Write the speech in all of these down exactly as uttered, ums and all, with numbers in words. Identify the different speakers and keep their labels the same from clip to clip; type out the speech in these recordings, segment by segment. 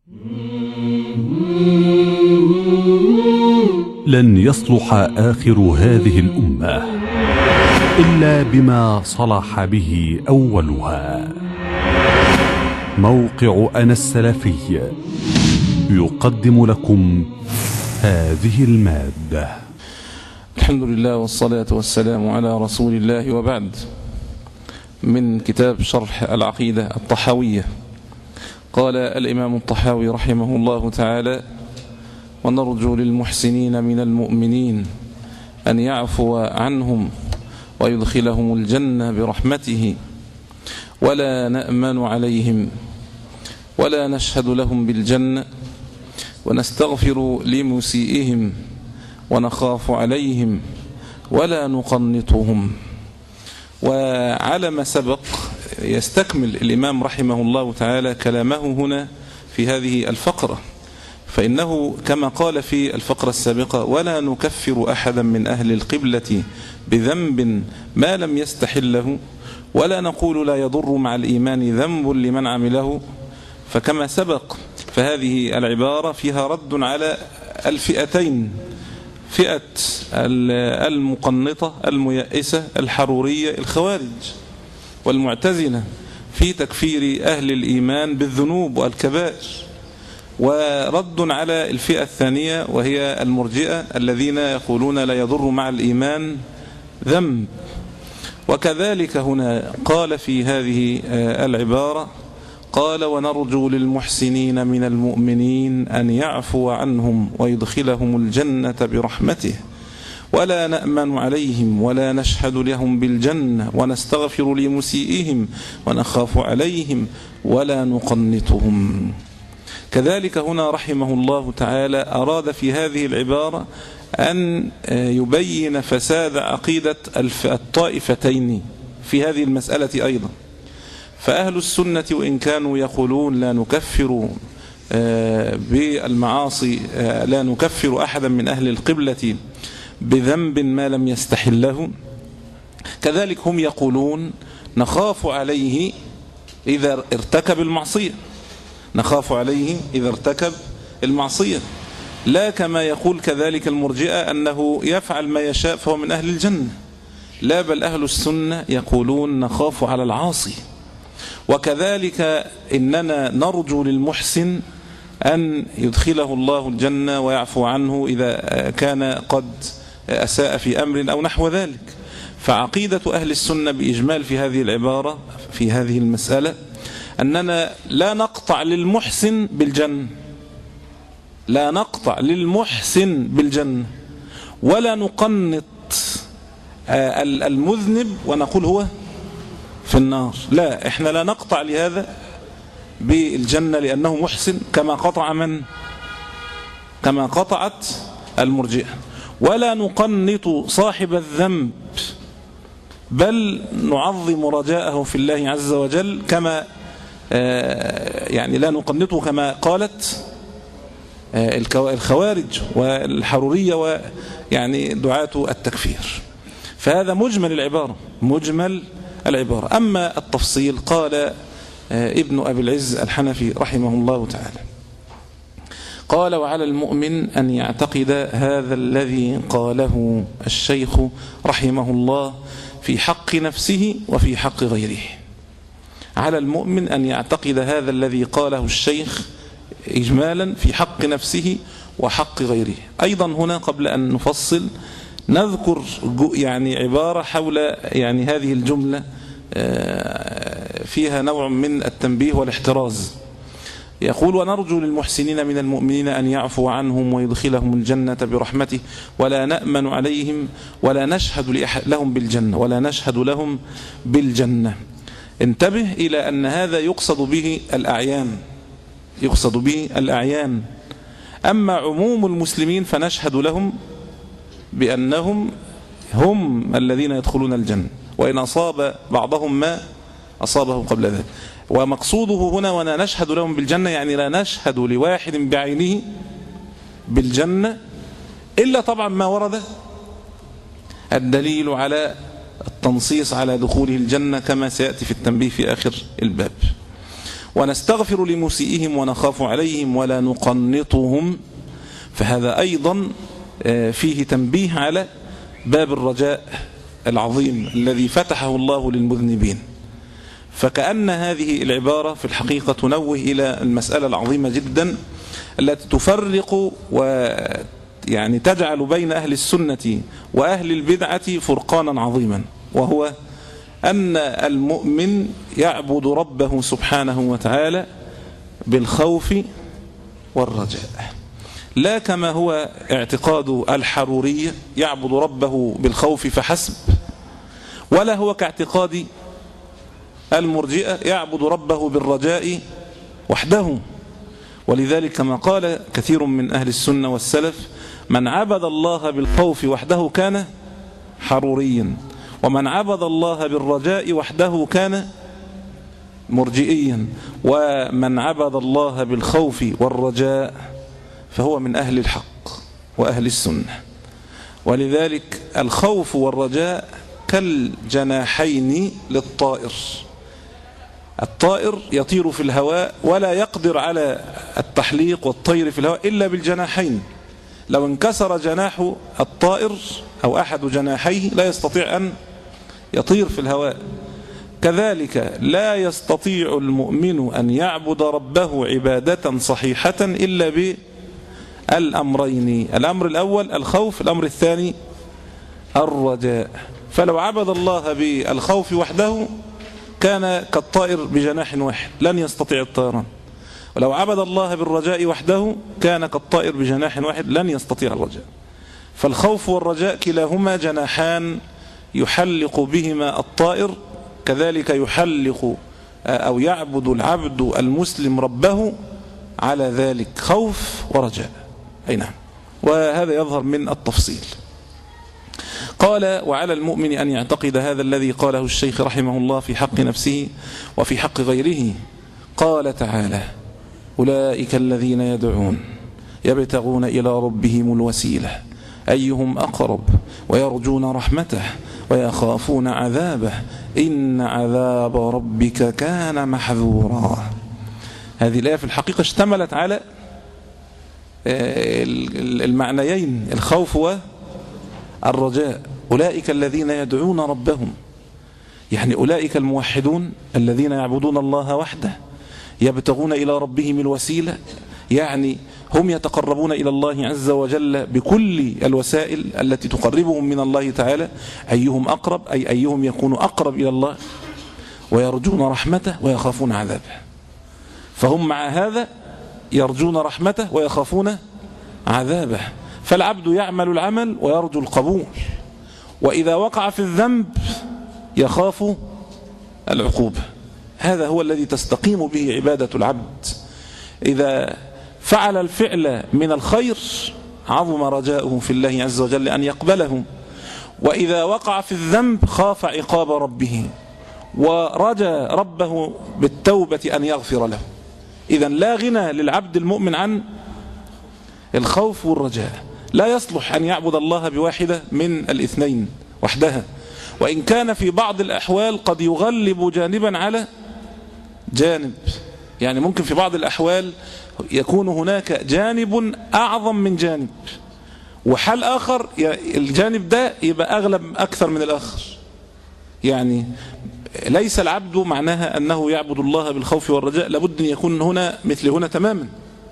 Speaker 1: لن يصلح آخر هذه الأمة إلا بما صلح به أولها. موقع أنا السلفي يقدم لكم هذه المادة.
Speaker 2: الحمد لله والصلاة والسلام على رسول الله، وبعد. من كتاب شرح العقيدة الطحاوية. قال الإمام الطحاوي رحمه الله تعالى: ونرجو للمحسنين من المؤمنين أن يعفو عنهم ويدخلهم الجنة برحمته، ولا نأمن عليهم ولا نشهد لهم بالجنة، ونستغفر لمسيئهم ونخاف عليهم ولا نقنطهم. وعلى ما سبق يستكمل الإمام رحمه الله تعالى كلامه هنا في هذه الفقرة، فإنه كما قال في الفقرة السابقة: ولا نكفر أحدا من أهل القبلة بذنب ما لم يستحله، ولا نقول لا يضر مع الإيمان ذنب لمن عمله. فكما سبق فهذه العبارة فيها رد على الفئتين: فئة المقنطة الميئسة الحرورية الخوارج والمعتزلة في تكفير أهل الإيمان بالذنوب والكبائر، ورد على الفئة الثانية وهي المرجئة الذين يقولون لا يضر مع الإيمان ذنب. وكذلك هنا قال في هذه العبارة، قال: ونرجو للمحسنين من المؤمنين أن يعفو عنهم ويدخلهم الجنة برحمته، ولا نأمن عليهم ولا نشهد لهم بالجنة، ونستغفر لمسيئهم ونخاف عليهم ولا نقنطهم. كذلك هنا رحمه الله تعالى أراد في هذه العبارة أن يبين فساد عقيدة الطائفتين في هذه المسألة أيضا. فأهل السنة وإن كانوا يقولون لا نكفر بالمعاصي، لا نكفر أحدا من أهل القبلة بذنب ما لم يستحله، كذلك هم يقولون نخاف عليه إذا ارتكب المعصية، نخاف عليه إذا ارتكب المعصية، لا كما يقول كذلك المرجئة أنه يفعل ما يشاء فهو من أهل الجنة. لا، بل أهل السنة يقولون نخاف على العاصي. وكذلك إننا نرجو للمحسن أن يدخله الله الجنة ويعفو عنه إذا كان قد أساء في أمر أو نحو ذلك. فعقيدة أهل السنة بإجمال في هذه العبارة في هذه المسألة أننا لا نقطع للمحسن بالجنة، لا نقطع للمحسن بالجنة، ولا نقنط المذنب ونقول هو في النار. لا، احنا لا نقطع لهذا بالجنة لأنه محسن كما قطع من كما قطعت المرجئة، ولا نقنط صاحب الذنب، بل نعظم رجاءه في الله عز وجل كما يعني لا نقنطه كما قالت الخوارج والحرورية ويعني دعاة التكفير. فهذا مجمل العبارة مجمل العبارة. أما التفصيل قال ابن أبي العز الحنفي رحمه الله تعالى، قال: وعلى المؤمن أن يعتقد هذا الذي قاله الشيخ رحمه الله في حق نفسه وفي حق غيره. على المؤمن أن يعتقد هذا الذي قاله الشيخ إجمالا في حق نفسه وحق غيره. أيضا هنا قبل أن نفصل نذكر يعني عبارة حول يعني هذه الجملة فيها نوع من التنبيه والاحتراز. يقول: ونرجو للمحسنين من المؤمنين أن يعفو عنهم ويدخلهم الجنة برحمته، ولا نأمن عليهم ولا نشهد لهم بالجنة ولا نشهد لهم بالجنة. انتبه إلى أن هذا يقصد به الأعيان، يقصد به الأعيان. أما عموم المسلمين فنشهد لهم بأنهم هم الذين يدخلون الجنة، وإن أصاب بعضهم ما أصابه قبل ذلك. ومقصوده هنا ولا نشهد لهم بالجنة يعني لا نشهد لواحد بعينه بالجنة إلا طبعا ما ورد الدليل على التنصيص على دخوله الجنة كما سيأتي في التنبيه في آخر الباب. ونستغفر لمسيئهم ونخاف عليهم ولا نقنطهم، فهذا أيضا فيه تنبيه على باب الرجاء العظيم الذي فتحه الله للمذنبين. فكأن هذه العبارة في الحقيقة تنوه إلى المسألة العظيمة جدا التي تفرق ويعني تجعل بين أهل السنة وأهل البدعة فرقانا عظيما، وهو أن المؤمن يعبد ربه سبحانه وتعالى بالخوف والرجاء، لا كما هو اعتقاد الحرورية يعبد ربه بالخوف فحسب، ولا هو كاعتقاد المرجئة يعبد ربه بالرجاء وحده. ولذلك كما قال كثير من أهل السنة والسلف: من عبد الله بالخوف وحده كان حروريا، ومن عبد الله بالرجاء وحده كان مرجئيا، ومن عبد الله بالخوف والرجاء فهو من أهل الحق وأهل السنة. ولذلك الخوف والرجاء كالجناحين للطائر، الطائر يطير في الهواء ولا يقدر على التحليق والطير في الهواء إلا بالجناحين، لو انكسر جناح الطائر أو أحد جناحيه لا يستطيع أن يطير في الهواء. كذلك لا يستطيع المؤمن أن يعبد ربه عبادة صحيحة إلا بالأمرين: الأمر الأول الخوف، الأمر الثاني الرجاء. فلو عبد الله بالخوف وحده كان كالطائر بجناح واحد لن يستطيع الطيران، ولو عبد الله بالرجاء وحده كان كالطائر بجناح واحد لن يستطيع الرجاء. فالخوف والرجاء كلاهما جناحان يحلق بهما الطائر، كذلك يحلق أو يعبد العبد المسلم ربه على ذلك خوف ورجاء. أي نعم، وهذا يظهر من التفصيل. قال: وعلى المؤمن أن يعتقد هذا الذي قاله الشيخ رحمه الله في حق نفسه وفي حق غيره. قال تعالى: أولئك الذين يدعون يبتغون إلى ربهم الوسيلة أيهم أقرب ويرجون رحمته ويخافون عذابه إن عذاب ربك كان محذورا. هذه الآية في الحقيقة اشتملت على المعنيين الخوف والرجاء. أولئك الذين يدعون ربهم، يعني أولئك الموحدون الذين يعبدون الله وحده يبتغون إلى ربهم الوسيلة، يعني هم يتقربون إلى الله عز وجل بكل الوسائل التي تقربهم من الله تعالى. أيهم أقرب أي أيهم يكون أقرب إلى الله، ويرجون رحمته ويخافون عذابه. فهم مع هذا يرجون رحمته ويخافون عذابه. فالعبد يعمل العمل ويرجو القبول، وإذا وقع في الذنب يخاف العقوبة. هذا هو الذي تستقيم به عبادة العبد. إذا فعل الفعل من الخير عظم رجاؤه في الله عز وجل أن يقبله، وإذا وقع في الذنب خاف عقاب ربه ورجى ربه بالتوبة أن يغفر له. إذن لا غنى للعبد المؤمن عن الخوف والرجاء. لا يصلح أن يعبد الله بواحدة من الاثنين وحدها، وإن كان في بعض الأحوال قد يغلب جانبا على جانب. يعني ممكن في بعض الأحوال يكون هناك جانب أعظم من جانب، وحال آخر الجانب ده يبقى أغلب أكثر من الآخر. يعني ليس العبد معناها أنه يعبد الله بالخوف والرجاء لابد أن يكون هنا مثل هنا تماما،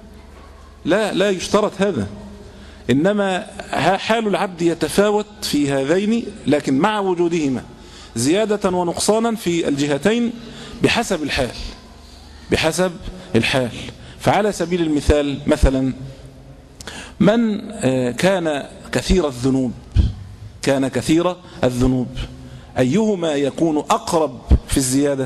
Speaker 2: لا لا يشترط هذا. إنما حال العبد يتفاوت في هذين، لكن مع وجودهما زيادة ونقصانا في الجهتين بحسب الحال بحسب الحال. فعلى سبيل المثال مثلا من كان كثير الذنوب كان كثير الذنوب أيهما يكون أقرب في الزيادة؟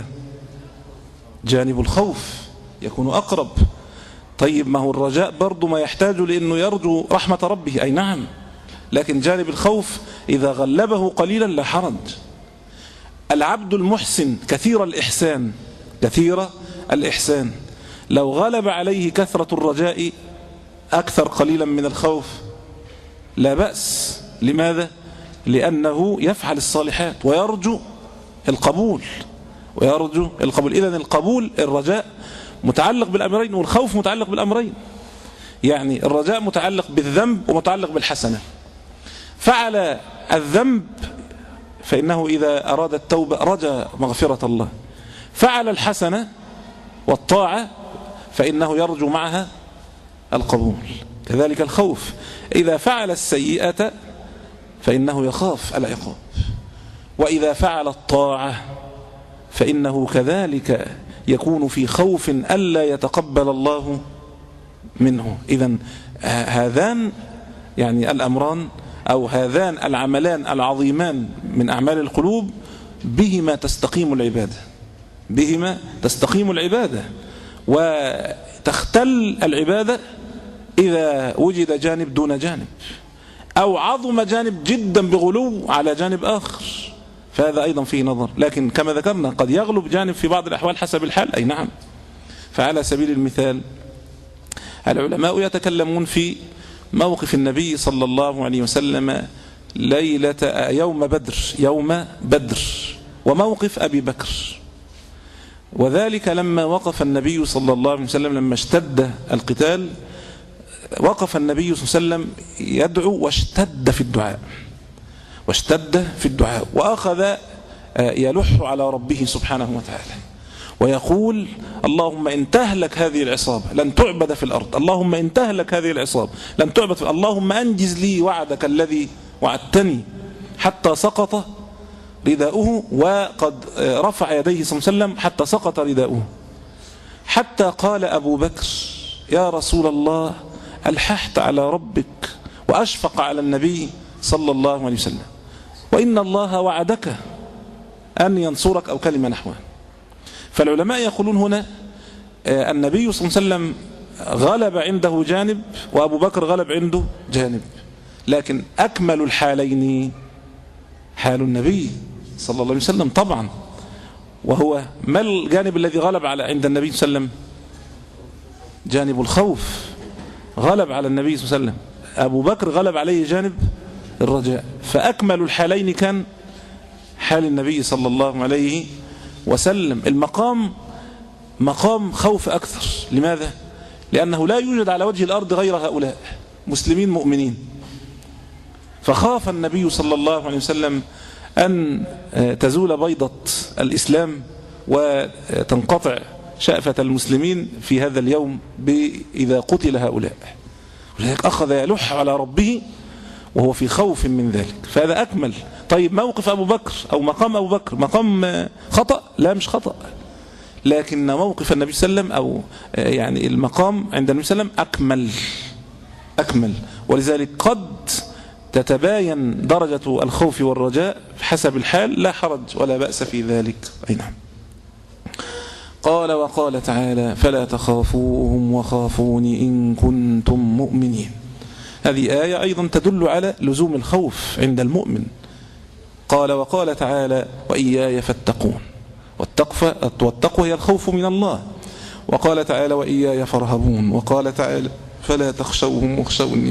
Speaker 2: جانب الخوف يكون أقرب. طيب ما هو الرجاء برضو ما يحتاج لأنه يرجو رحمة ربه، أي نعم، لكن جانب الخوف إذا غلبه قليلا لا حرج. العبد المحسن كثير الإحسان كثير الإحسان لو غلب عليه كثرة الرجاء أكثر قليلا من الخوف لا بأس. لماذا؟ لأنه يفعل الصالحات ويرجو القبول ويرجو القبول. إذن القبول الرجاء متعلق بالأمرين، والخوف متعلق بالأمرين. يعني الرجاء متعلق بالذنب ومتعلق بالحسنة. فعل الذنب فإنه إذا أراد التوبة رجى مغفرة الله، فعل الحسنة والطاعة فإنه يرجو معها القبول. كذلك الخوف إذا فعل السيئة فإنه يخاف العقاب، وإذا فعل الطاعة فإنه كذلك يكون في خوف ألا يتقبل الله منه. إذن هذان يعني الأمران أو هذان العملان العظيمان من أعمال القلوب بهما تستقيم العبادة، بهما تستقيم العبادة، وتختل العبادة إذا وجد جانب دون جانب، أو عظم جانب جدا بغلو على جانب آخر، فهذا أيضا فيه نظر. لكن كما ذكرنا قد يغلب جانب في بعض الأحوال حسب الحال، أي نعم. فعلى سبيل المثال العلماء يتكلمون في موقف النبي صلى الله عليه وسلم ليلة يوم بدر، يوم بدر، وموقف أبي بكر. وذلك لما وقف النبي صلى الله عليه وسلم لما اشتد القتال، وقف النبي صلى الله عليه وسلم يدعو واشتد في الدعاء، واشتد في الدعاء وأخذ يلح على ربه سبحانه وتعالى ويقول: اللهم إن تهلك هذه العصابة لن تعبد في الأرض، اللهم إن تهلك هذه العصابة لن تعبد في الأرض، اللهم أنجز لي وعدك الذي وعدتني، حتى سقط رداؤه. وقد رفع يديه صلى الله عليه وسلم حتى سقط رداؤه، حتى قال أبو بكر: يا رسول الله ألححت على ربك، وأشفق على النبي صلى الله عليه وسلم، وإن الله وعدك أن ينصرك، أو كلمة نحوها. فالعلماء يقولون هنا النبي صلى الله عليه وسلم غلب عنده جانب وأبو بكر غلب عنده جانب، لكن أكمل الحالين حال النبي صلى الله عليه وسلم طبعا. وهو ما الجانب الذي غلب على عند النبي صلى الله عليه وسلم؟ جانب الخوف غلب على النبي صلى الله عليه وسلم، أبو بكر غلب عليه جانب الرجاء. فأكمل الحالين كان حال النبي صلى الله عليه وسلم. المقام مقام خوف أكثر. لماذا؟ لأنه لا يوجد على وجه الأرض غير هؤلاء مسلمين مؤمنين. فخاف النبي صلى الله عليه وسلم أن تزول بيضة الإسلام وتنقطع شأفة المسلمين في هذا اليوم إذا قتل هؤلاء، ولذلك أخذ يلح على ربه وهو في خوف من ذلك. فهذا أكمل. طيب موقف أبو بكر أو مقام أبو بكر مقام خطأ؟ لا، مش خطأ، لكن موقف النبي صلى الله عليه وسلم أو يعني المقام عند النبي صلى الله عليه وسلم أكمل أكمل ولذلك قد تتباين درجة الخوف والرجاء حسب الحال، لا حرج ولا بأس في ذلك. أي نعم. قال: وقال تعالى: فلا تخافوهم وخافوني إن كنتم مؤمنين. هذه آية أيضا تدل على لزوم الخوف عند المؤمن. قال: وقال تعالى: وإياي فاتقون. والتقوى هي الخوف من الله. وقال تعالى: وإياي فارهبون. وقال تعالى: فلا تخشوهم واخشوني.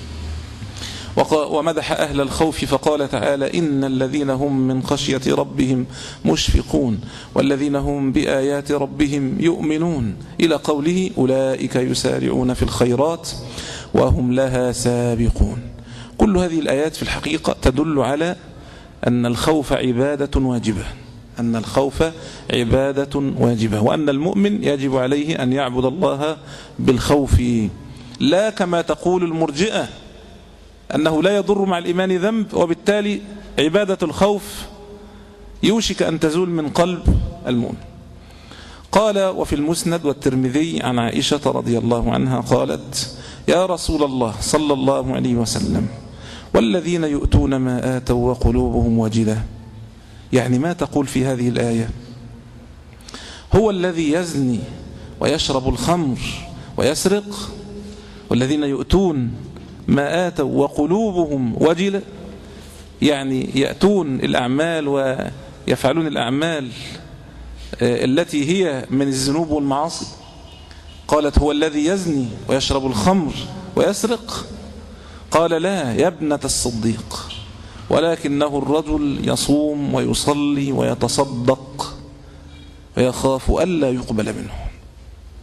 Speaker 2: ومدح أهل الخوف فقال تعالى: إن الذين هم من خشية ربهم مشفقون والذين هم بآيات ربهم يؤمنون، إلى قوله: أولئك يسارعون في الخيرات وهم لها سابقون. كل هذه الآيات في الحقيقة تدل على أن الخوف عبادة واجبة، أن الخوف عبادة واجبة، وأن المؤمن يجب عليه أن يعبد الله بالخوف، لا كما تقول المرجئة أنه لا يضر مع الإيمان ذنب، وبالتالي عبادة الخوف يوشك أن تزول من قلب المؤمن. قال: وفي المسند والترمذي عن عائشة رضي الله عنها قالت: يا رسول الله صلى الله عليه وسلم، والذين يؤتون ما آتوا وقلوبهم وجلة. يعني ما تقول في هذه الآية؟ هو الذي يزني ويشرب الخمر ويسرق، والذين يؤتون ما آتوا وقلوبهم وجلة، يعني يأتون الأعمال ويفعلون الأعمال التي هي من الذنوب والمعاصي. قالت: هو الذي يزني ويشرب الخمر ويسرق؟ قال: لا يا ابنة الصديق، ولكنه الرجل يصوم ويصلي ويتصدق ويخاف ألا يقبل منه.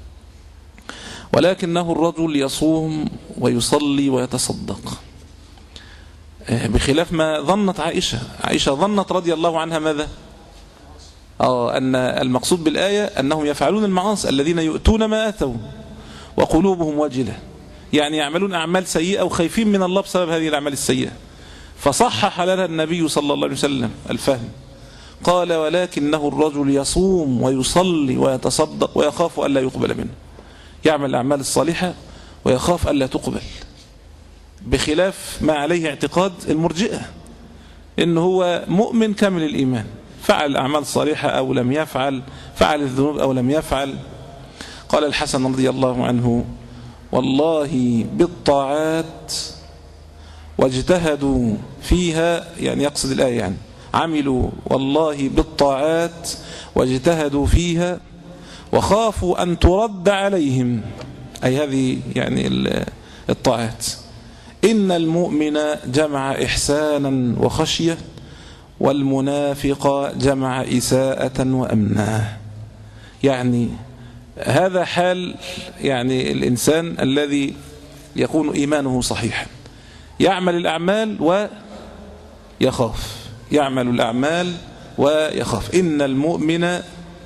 Speaker 2: ولكنه الرجل يصوم ويصلي ويتصدق، بخلاف ما ظنت عائشة. عائشة ظنت رضي الله عنها ماذا؟ آه أن المقصود بالآية أنهم يفعلون المعاصي الذين يؤتون ما أتوا وقلوبهم وجلة، يعني يعملون أعمال سيئة وخايفين من الله بسبب هذه الأعمال السيئة. فصحح لها النبي صلى الله عليه وسلم الفهم، قال ولكنه الرجل يصوم ويصلي ويتصدق ويخاف ألا يقبل منه، يعمل الأعمال الصالحة ويخاف ألا تقبل، بخلاف ما عليه اعتقاد المرجئة إنه هو مؤمن كامل الإيمان، فعل الأعمال الصالحة أو لم يفعل، فعل الذنوب أو لم يفعل. قال الحسن رضي الله عنه والله بالطاعات واجتهدوا فيها، يعني يقصد الآية، يعني عملوا والله بالطاعات واجتهدوا فيها وخافوا أن ترد عليهم، أي هذه يعني الطاعات. إن المؤمن جمع إحسانا وخشية والمنافق جمع إساءة وأمنا. يعني هذا حال يعني الإنسان الذي يكون إيمانه صحيحا، يعمل الأعمال ويخاف، يعمل الأعمال ويخاف. إن المؤمن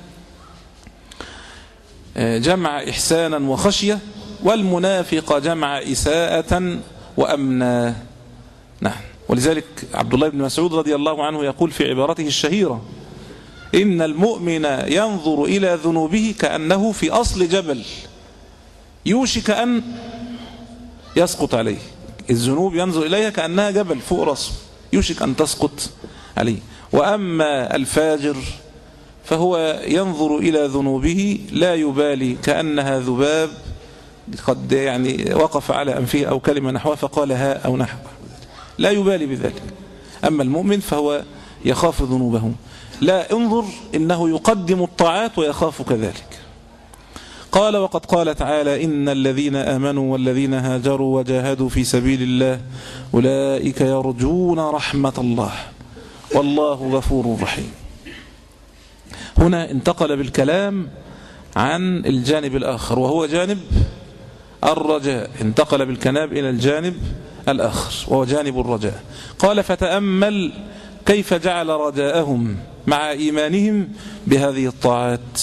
Speaker 2: جمع إحسانا وخشية والمنافق جمع إساءة وأمنا. نعم. ولذلك عبد الله بن مسعود رضي الله عنه يقول في عبارته الشهيرة إن المؤمن ينظر إلى ذنوبه كأنه في أصل جبل يوشك أن يسقط عليه. الذنوب ينظر إليها كأنها جبل فوق رأسه يوشك أن تسقط عليه. وأما الفاجر فهو ينظر إلى ذنوبه لا يبالي كأنها ذباب قد يعني وقف على أنفه أو كلمة نحوها فقال ها أو نحو، لا يبالي بذلك. أما المؤمن فهو يخاف ذنوبه. لا انظر إنه يقدم الطاعات ويخاف كذلك. قال وقد قال تعالى إن الذين آمنوا والذين هاجروا وجاهدوا في سبيل الله أولئك يرجون رحمة الله والله غفور رحيم. هنا انتقل بالكلام عن الجانب الآخر وهو جانب الرجاء، انتقل بالكلام إلى الجانب الآخر وهو جانب الرجاء. قال فتأمل كيف جعل رجاءهم مع إيمانهم بهذه الطاعات،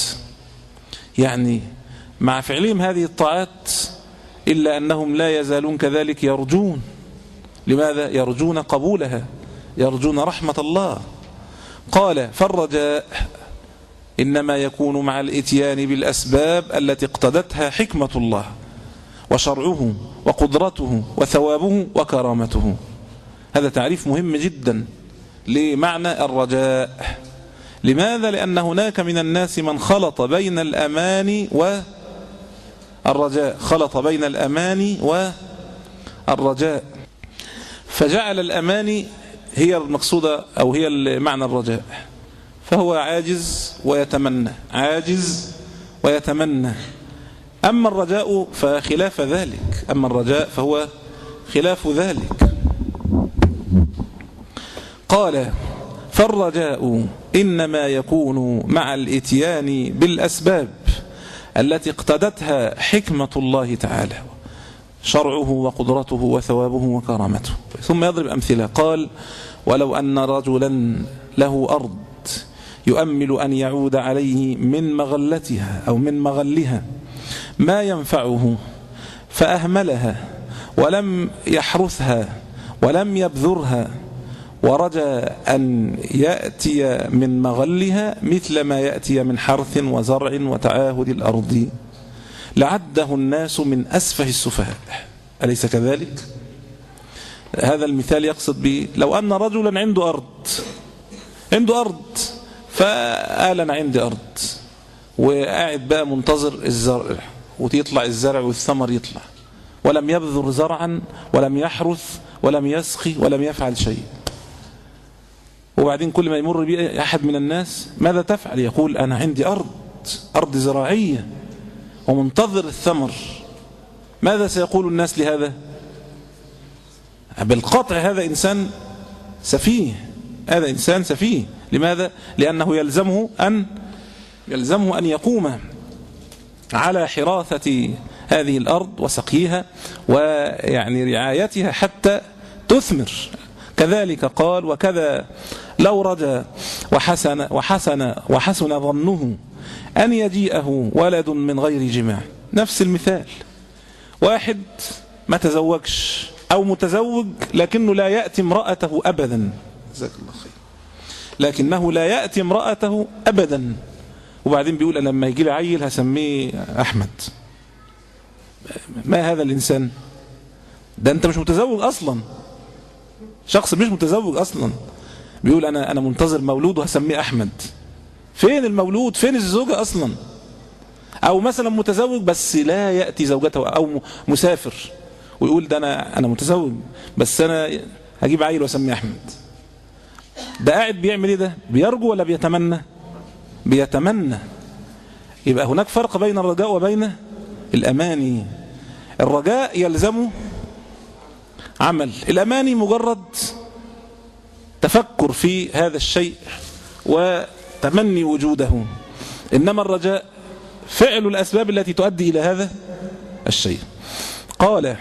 Speaker 2: يعني مع فعلهم هذه الطاعات إلا أنهم لا يزالون كذلك يرجون. لماذا؟ يرجون قبولها، يرجون رحمة الله. قال فالرجاء إنما يكون مع الإتيان بالأسباب التي اقتضتها حكمة الله وشرعه وقدرته وثوابه وكرامته. هذا تعريف مهم جدا لمعنى الرجاء. لماذا؟ لأن هناك من الناس من خلط بين الأمان والرجاء، خلط بين الأمان والرجاء، فجعل الأمان هي المقصودة أو هي معنى الرجاء، فهو عاجز ويتمنى، عاجز ويتمنى. أما الرجاء فخلاف ذلك، أما الرجاء فهو خلاف ذلك. قال فالرجاء إنما يكون مع الإتيان بالأسباب التي اقتضتها حكمة الله تعالى شرعه وقدرته وثوابه وكرامته. ثم يضرب أمثلة. قال ولو أن رجلا له أرض يؤمل أن يعود عليه من مغلتها أو من مغلها ما ينفعه فأهملها ولم يحرثها ولم يبذرها ورجى أن يأتي من مغلها مثل ما يأتي من حرث وزرع وتعاهد الأرض لعده الناس من أسفه السفهاء. أليس كذلك؟ هذا المثال يقصد به لو أن رجلا عنده أرض عنده أرض فقال أنا عندي أرض وقاعد بقى منتظر الزرع ويطلع الزرع والثمر يطلع ولم يبذر زرعا ولم يحرث ولم يسقي ولم يفعل شيء، وبعدين كل ما يمر به أحد من الناس ماذا تفعل؟ يقول أنا عندي أرض أرض زراعية ومنتظر الثمر. ماذا سيقول الناس لهذا؟ بالقطع هذا إنسان سفيه، هذا إنسان سفيه. لماذا؟ لأنه يلزمه أن يلزمه أن يقوم على حراثة هذه الأرض وسقيها ويعني رعايتها حتى تثمر. كذلك قال: وكذا لو رجا وحسن, وحسن, وحسن ظنه أن يجيئه ولد من غير جماع. نفس المثال، واحد ما تزوجش أو متزوج لكنه لا يأتي امرأته أبدا، جزاك الله خير، لكنه لا يأتي امرأته أبدا، وبعدين بيقول أنا لما يجي لي عيل هسميه أحمد. ما هذا الإنسان ده؟ أنت مش متزوج أصلا، شخص مش متزوج أصلا بيقول أنا أنا منتظر مولود وهسميه أحمد. فين المولود؟ فين الزوجة أصلا؟ أو مثلا متزوج بس لا يأتي زوجته، أو مسافر ويقول ده أنا أنا متزوج بس أنا هجيب عيل واسميه أحمد. ده قاعد بيعمل إيه؟ ده بيرجو ولا بيتمنى؟ بيتمنى. يبقى هناك فرق بين الرجاء وبين الأماني. الرجاء يلزمه عمل، الأماني مجرد تفكر في هذا الشيء وتمني وجوده، إنما الرجاء فعل الأسباب التي تؤدي إلى هذا الشيء. قال: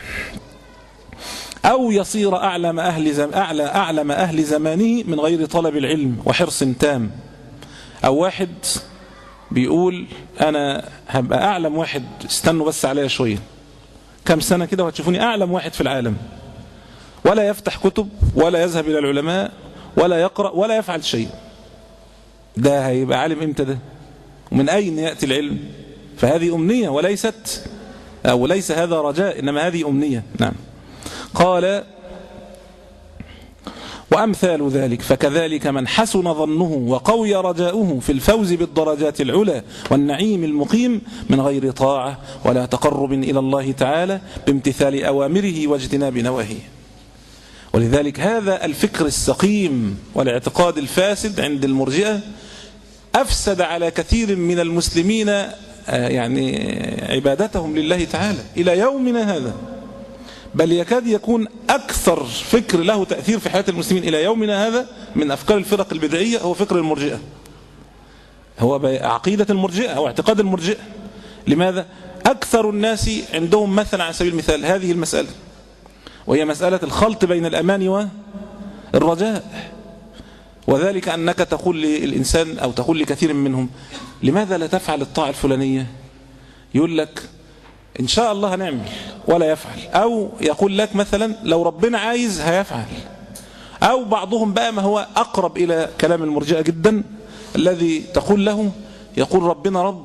Speaker 2: أو يصير أعلم أهل, زم... أعلى أعلم أهل زمانه من غير طلب العلم وحرص تام. أو واحد بيقول أنا هبقى أعلم واحد، استنوا بس عليا شوية، كم سنة كده وهتشوفوني أعلم واحد في العالم، ولا يفتح كتب ولا يذهب إلى العلماء ولا يقرأ ولا يفعل شيء. ده هيبقى عالم إمتى ده؟ ومن أين يأتي العلم؟ فهذه أمنية وليست أو ليس هذا رجاء، إنما هذه أمنية. نعم. قال: وأمثال ذلك فكذلك من حسن ظنه وقوي رجاؤه في الفوز بالدرجات العلى والنعيم المقيم من غير طاعة ولا تقرب إلى الله تعالى بامتثال أوامره واجتناب نواهيه. ولذلك هذا الفكر السقيم والاعتقاد الفاسد عند المرجئة أفسد على كثير من المسلمين يعني عبادتهم لله تعالى إلى يومنا هذا، بل يكاد يكون أكثر فكر له تأثير في حياة المسلمين إلى يومنا هذا من أفكار الفرق البدعية هو فكر المرجئة، هو عقيدة المرجئة أو اعتقاد المرجئة. لماذا؟ أكثر الناس عندهم مثلا على سبيل المثال هذه المسألة، وهي مسألة الخلط بين الأمان والرجاء. وذلك أنك تقول للإنسان أو تقول لكثير منهم لماذا لا تفعل الطاعة الفلانية؟ يقول لك إن شاء الله هنعمل ولا يفعل، أو يقول لك مثلا لو ربنا عايز هيفعل. أو بعضهم بقى ما هو أقرب إلى كلام المرجئة جدا الذي تقول له يقول ربنا رب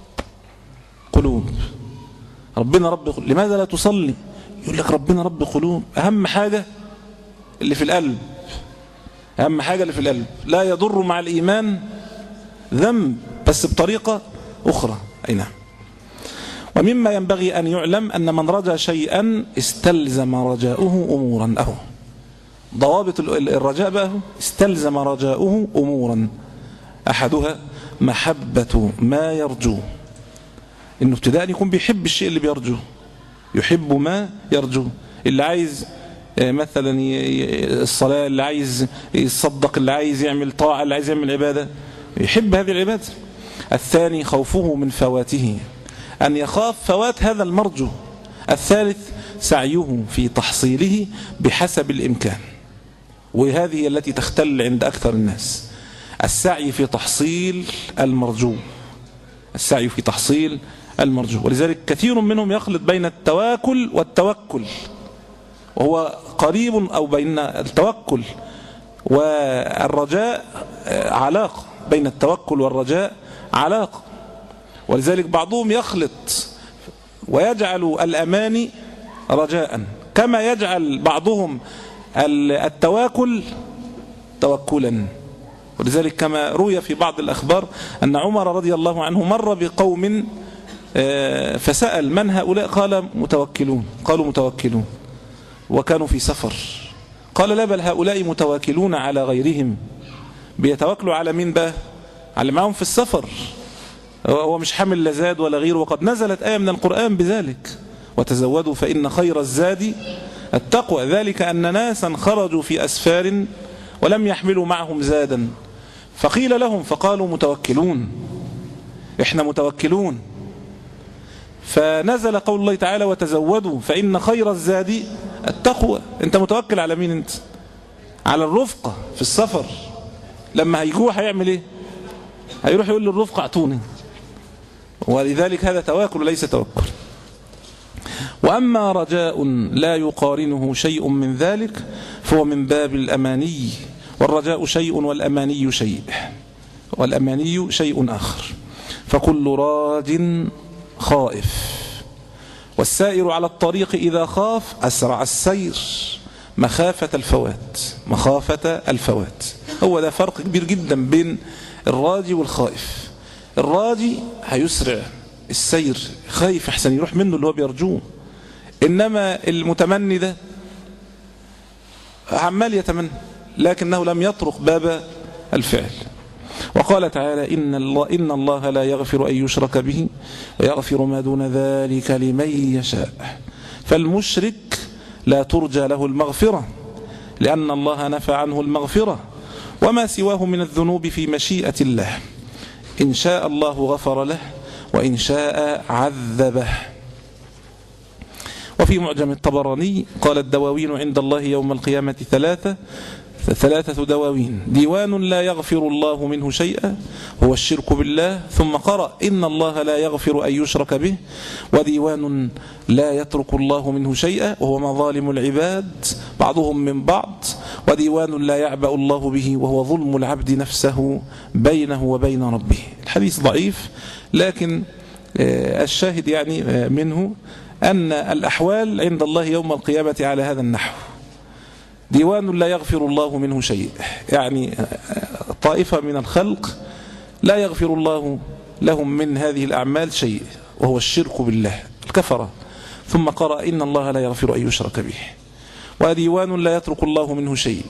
Speaker 2: قلوب، ربنا رب قلوب، لماذا لا تصلي؟ يقول لك ربنا رب قلوب، أهم حاجة اللي في القلب، أهم حاجة اللي في القلب، لا يضر مع الإيمان ذنب بس بطريقة أخرى. أي نعم. ومما ينبغي أن يعلم أن من رجا شيئا استلزم رجاؤه أمورا. أهو ضوابط الرجاء بقى، استلزم رجاؤه أمورا، أحدها محبة ما يرجو، إنه ابتداء يكون بيحب الشيء اللي بيرجوه، يحب ما يرجو. اللي عايز مثلا الصلاة، اللي عايز يصدق، اللي عايز يعمل طاعة، اللي عايز يعمل عبادة، يحب هذه العبادة. الثاني خوفه من فواته، أن يخاف فوات هذا المرجو. الثالث سعيه في تحصيله بحسب الإمكان، وهذه التي تختل عند أكثر الناس، السعي في تحصيل المرجو، السعي في تحصيل المرجو. ولذلك كثير منهم يخلط بين التواكل والتوكل، وهو قريب، أو بين التوكل والرجاء علاقة، بين التوكل والرجاء علاقة. ولذلك بعضهم يخلط ويجعل الأماني رجاء، كما يجعل بعضهم التواكل توكلا. ولذلك كما روي في بعض الأخبار أن عمر رضي الله عنه مر بقوم فسأل من هؤلاء؟ قال متوكلون. قالوا متوكلون وكانوا في سفر. قال لا، بل هؤلاء متواكلون على غيرهم. بيتواكلوا على مين بقى؟ على معهم في السفر، هو مش حامل لا زاد ولا غيره، وقد نزلت آية من القرآن بذلك: وتزودوا فإن خير الزاد التقوى. ذلك أن ناسا خرجوا في أسفار ولم يحملوا معهم زادا، فقيل لهم فقالوا متوكلون، إحنا متوكلون. فنزل قول الله تعالى وتزودوا فإن خير الزاد التقوى. انت متوكل على مين؟ انت على الرفقة في السفر، لما هيجوع هيعمل ايه؟ هيروح يقول للرفقة اعطوني، ولذلك هذا تواكل ليس توكل. وأما رجاء لا يقارنه شيء من ذلك فهو من باب الأماني، والرجاء شيء والأماني شيء، والأماني شيء آخر. فكل راج خائف، والسائر على الطريق إذا خاف أسرع السير مخافة الفوات، مخافة الفوات. هو ده فرق كبير جدا بين الراجي والخائف. الراجي هيسرع السير، خايف احسن يروح منه اللي هو بيرجوه، إنما المتمني ده عمال يتمنى لكنه لم يطرق باب الفعل. وقال تعالى إن الله, إن الله لا يغفر أن يشرك به ويغفر ما دون ذلك لمن يشاء. فالمشرك لا ترجى له المغفرة لأن الله نفى عنه المغفرة، وما سواه من الذنوب في مشيئة الله، إن شاء الله غفر له وإن شاء عذبه. وفي معجم الطبراني قال الدواوين عند الله يوم القيامة ثلاثة ثلاثة دواوين: ديوان لا يغفر الله منه شيئا هو الشرك بالله، ثم قرأ إن الله لا يغفر أن يشرك به، وديوان لا يترك الله منه شيئا وهو مظالم العباد بعضهم من بعض، وديوان لا يعبأ الله به وهو ظلم العبد نفسه بينه وبين ربه. الحديث ضعيف، لكن الشاهد يعني منه أن الأحوال عند الله يوم القيامة على هذا النحو: ديوان لا يغفر الله منه شيء، يعني طائفة من الخلق لا يغفر الله لهم من هذه الأعمال شيء وهو الشرك بالله، الكفرة. ثم قرأ إن الله لا يغفر أن يشرك به. وديوان لا يترك الله منه شيء،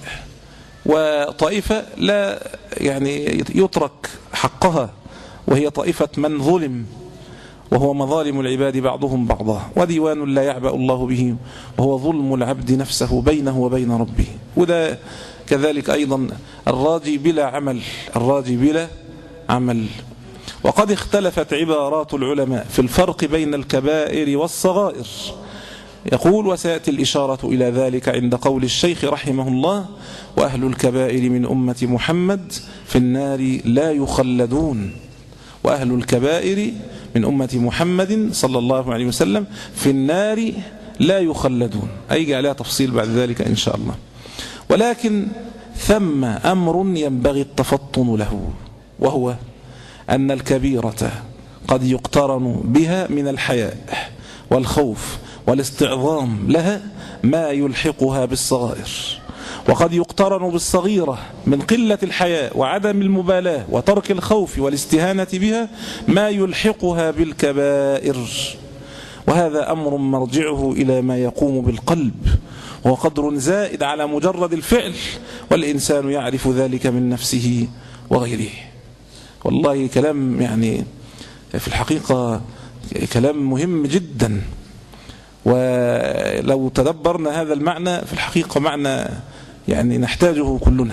Speaker 2: وطائفة لا يعني يترك حقها وهي طائفة من ظلم وهو مظالم العباد بعضهم بعضا. وديوان لا يعبأ الله به وهو ظلم العبد نفسه بينه وبين ربه. وده كذلك أيضا الراجي بلا عمل، الراجي بلا عمل. وقد اختلفت عبارات العلماء في الفرق بين الكبائر والصغائر. يقول: وسيأتي الإشارة إلى ذلك عند قول الشيخ رحمه الله: وأهل الكبائر من أمة محمد في النار لا يخلدون. وأهل الكبائر من أمة محمد صلى الله عليه وسلم في النار لا يخلدون، أيجي عليها تفصيل بعد ذلك إن شاء الله. ولكن ثم أمر ينبغي التفطن له، وهو أن الكبيرة قد يقترن بها من الحياء والخوف والاستعظام لها ما يلحقها بالصغائر، وقد يقترن بالصغيرة من قلة الحياء وعدم المبالاة وترك الخوف والاستهانة بها ما يلحقها بالكبائر. وهذا أمر مرجعه إلى ما يقوم بالقلب، وهو قدر زائد على مجرد الفعل، والإنسان يعرف ذلك من نفسه وغيره. والله كلام يعني في الحقيقة كلام مهم جدا، ولو تدبرنا هذا المعنى في الحقيقة معنى يعني نحتاجه كلنا.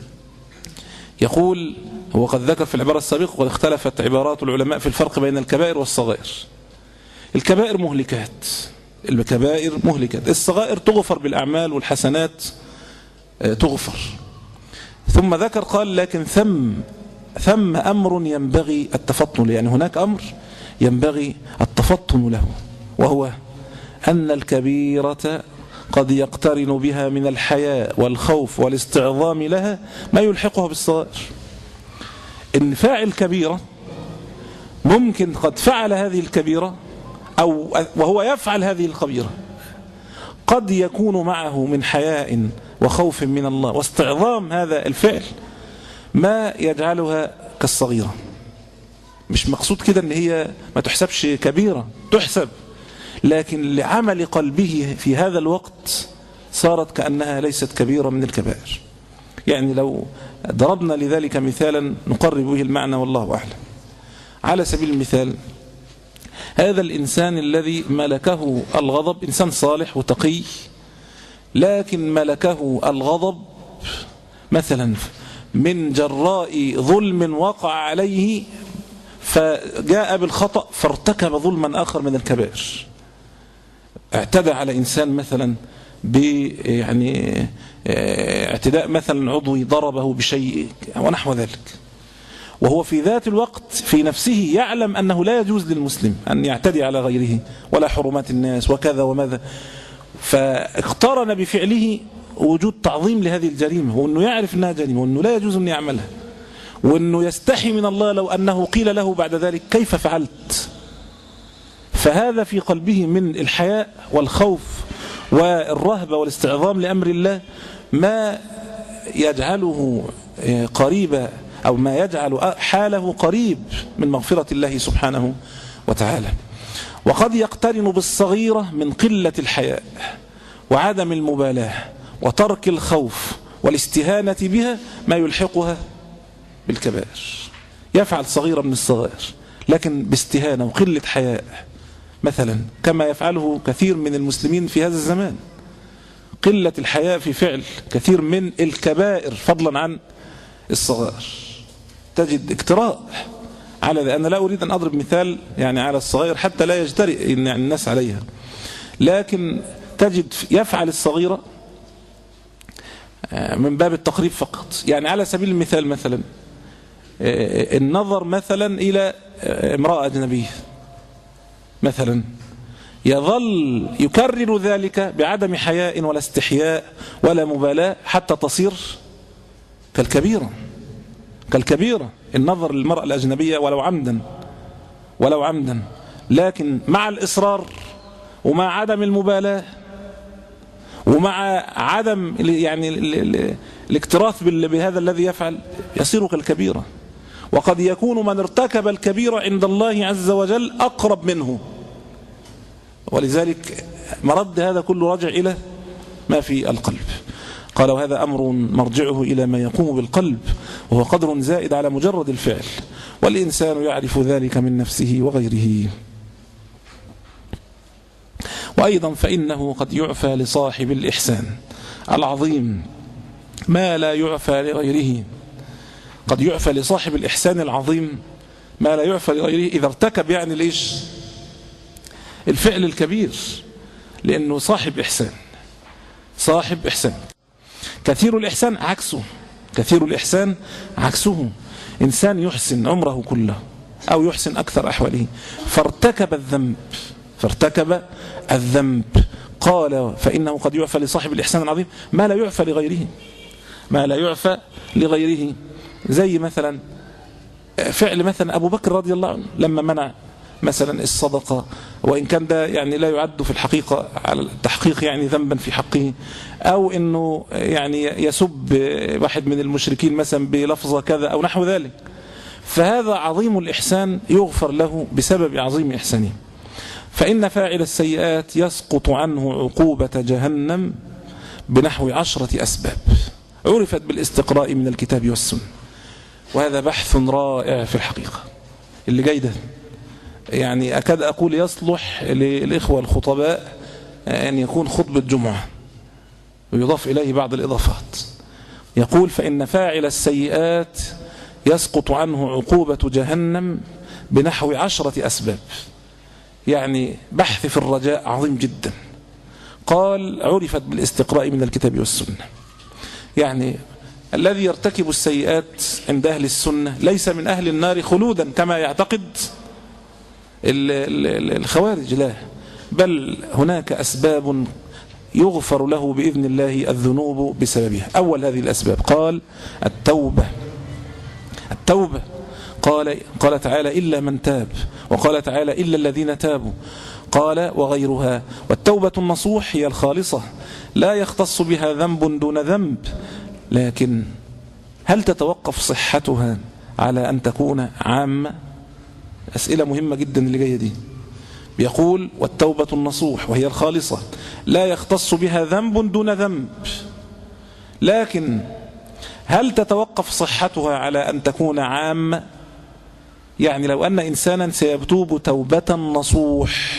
Speaker 2: يقول: هو قد ذكر في العبارة السابقة: وقد اختلفت عبارات العلماء في الفرق بين الكبائر والصغائر. الكبائر مهلكات، الكبائر مهلكات، الصغائر تغفر بالأعمال والحسنات تغفر. ثم ذكر قال: لكن ثم ثم أمر ينبغي التفطن، يعني هناك أمر ينبغي التفطن له، وهو أن الكبيرة قد يقترن بها من الحياء والخوف والاستعظام لها ما يلحقها بالصغائر. إن فاعل كبيرة ممكن قد فعل هذه الكبيرة أو وهو يفعل هذه الكبيرة قد يكون معه من حياء وخوف من الله واستعظام هذا الفعل ما يجعلها كالصغيرة. مش مقصود كده ان هي ما تحسبش كبيرة، تحسب، لكن لعمل قلبه في هذا الوقت صارت كأنها ليست كبيرة من الكبائر. يعني لو ضربنا لذلك مثالا نقرب به المعنى والله أعلم. على سبيل المثال، هذا الإنسان الذي ملكه الغضب، إنسان صالح وتقي، لكن ملكه الغضب مثلا من جراء ظلم وقع عليه فجاء بالخطأ فارتكب ظلما آخر من الكبائر، اعتدى على إنسان مثلا ب يعني اعتداء مثلا عضوي، ضربه بشيء ونحو ذلك، وهو في ذات الوقت في نفسه يعلم أنه لا يجوز للمسلم أن يعتدي على غيره ولا حرمات الناس وكذا وماذا، فاقترن بفعله وجود تعظيم لهذه الجريمة، وأنه يعرف أنها جريمة وأنه لا يجوز أن يعملها، وأنه يستحي من الله لو أنه قيل له بعد ذلك كيف فعلت. فهذا في قلبه من الحياء والخوف والرهبة والاستعظام لأمر الله ما يجعله قريبا أو ما يجعل حاله قريب من مغفرة الله سبحانه وتعالى. وقد يقترن بالصغيرة من قلة الحياء وعدم المبالاة وترك الخوف والاستهانة بها ما يلحقها بالكبائر. يفعل صغيرة من الصغائر لكن باستهانة وقلة حياء، مثلا كما يفعله كثير من المسلمين في هذا الزمان، قلة الحياء في فعل كثير من الكبائر فضلا عن الصغائر. تجد اقتراء على ذا. أنا لا أريد أن أضرب مثال يعني على الصغائر حتى لا يجترئ يعني الناس عليها، لكن تجد يفعل الصغيرة من باب التقريب فقط. يعني على سبيل المثال مثلا النظر مثلا إلى امرأة أجنبية مثلا، يظل يكرر ذلك بعدم حياء ولا استحياء ولا مبالاة حتى تصير كالكبيرة كالكبيرة النظر للمرأة الأجنبية ولو عمدا ولو عمدا لكن مع الإصرار ومع عدم المبالاة ومع عدم يعني الاكتراث بهذا الذي يفعل يصير كالكبيرة. وقد يكون من ارتكب الكبيرة عند الله عز وجل أقرب منه، ولذلك مرد هذا كله راجع إلى ما في القلب. قال وهذا أمر مرجعه إلى ما يقوم بالقلب، وهو قدر زائد على مجرد الفعل، والإنسان يعرف ذلك من نفسه وغيره. وأيضا فإنه قد يعفى لصاحب الإحسان العظيم ما لا يعفى لغيره. قد يعفى لصاحب الإحسان العظيم ما لا يعفى لغيره إذا ارتكب يعني ليش الفعل الكبير، لأنه صاحب إحسان. صاحب إحسان كثير الإحسان عكسه، كثير الإحسان عكسه إنسان يحسن عمره كله أو يحسن أكثر أحواله فارتكب الذنب فارتكب الذنب قال فإنه قد يعفى لصاحب الإحسان العظيم ما لا يعفى لغيره، ما لا يعفى لغيره. زي مثلا فعل مثلا أبو بكر رضي الله عنه لما منع مثلا الصدقة، وإن كان ده يعني لا يعد في الحقيقة على التحقيق يعني ذنبا في حقه، أو أنه يعني يسب واحد من المشركين مثلا بلفظة كذا أو نحو ذلك، فهذا عظيم الإحسان يغفر له بسبب عظيم إحسانه. فإن فاعل السيئات يسقط عنه عقوبة جهنم بنحو عشرة أسباب عرفت بالاستقراء من الكتاب والسنة. وهذا بحث رائع في الحقيقة اللي جاي ده، يعني أكاد أقول يصلح للإخوة الخطباء أن يكون خطبة جمعة ويضاف إليه بعض الإضافات. يقول فإن فاعل السيئات يسقط عنه عقوبة جهنم بنحو عشرة أسباب، يعني بحث في الرجاء عظيم جدا. قال عرفت بالاستقراء من الكتاب والسنة، يعني الذي يرتكب السيئات عند أهل السنة ليس من أهل النار خلودا كما يعتقد الخوارج، لا، بل هناك أسباب يغفر له بإذن الله الذنوب بسببها. أول هذه الأسباب قال التوبة. التوبة قال قال تعالى إلا من تاب، وقال تعالى إلا الذين تابوا، قال وغيرها. والتوبة النصوح هي الخالصة لا يختص بها ذنب دون ذنب، لكن هل تتوقف صحتها على أن تكون عامة؟ أسئلة مهمة جدا اللي جاية دي. بيقول والتوبة النصوح وهي الخالصة لا يختص بها ذنب دون ذنب، لكن هل تتوقف صحتها على أن تكون عامة؟ يعني لو أن إنسانا سيتوب توبة نصوح،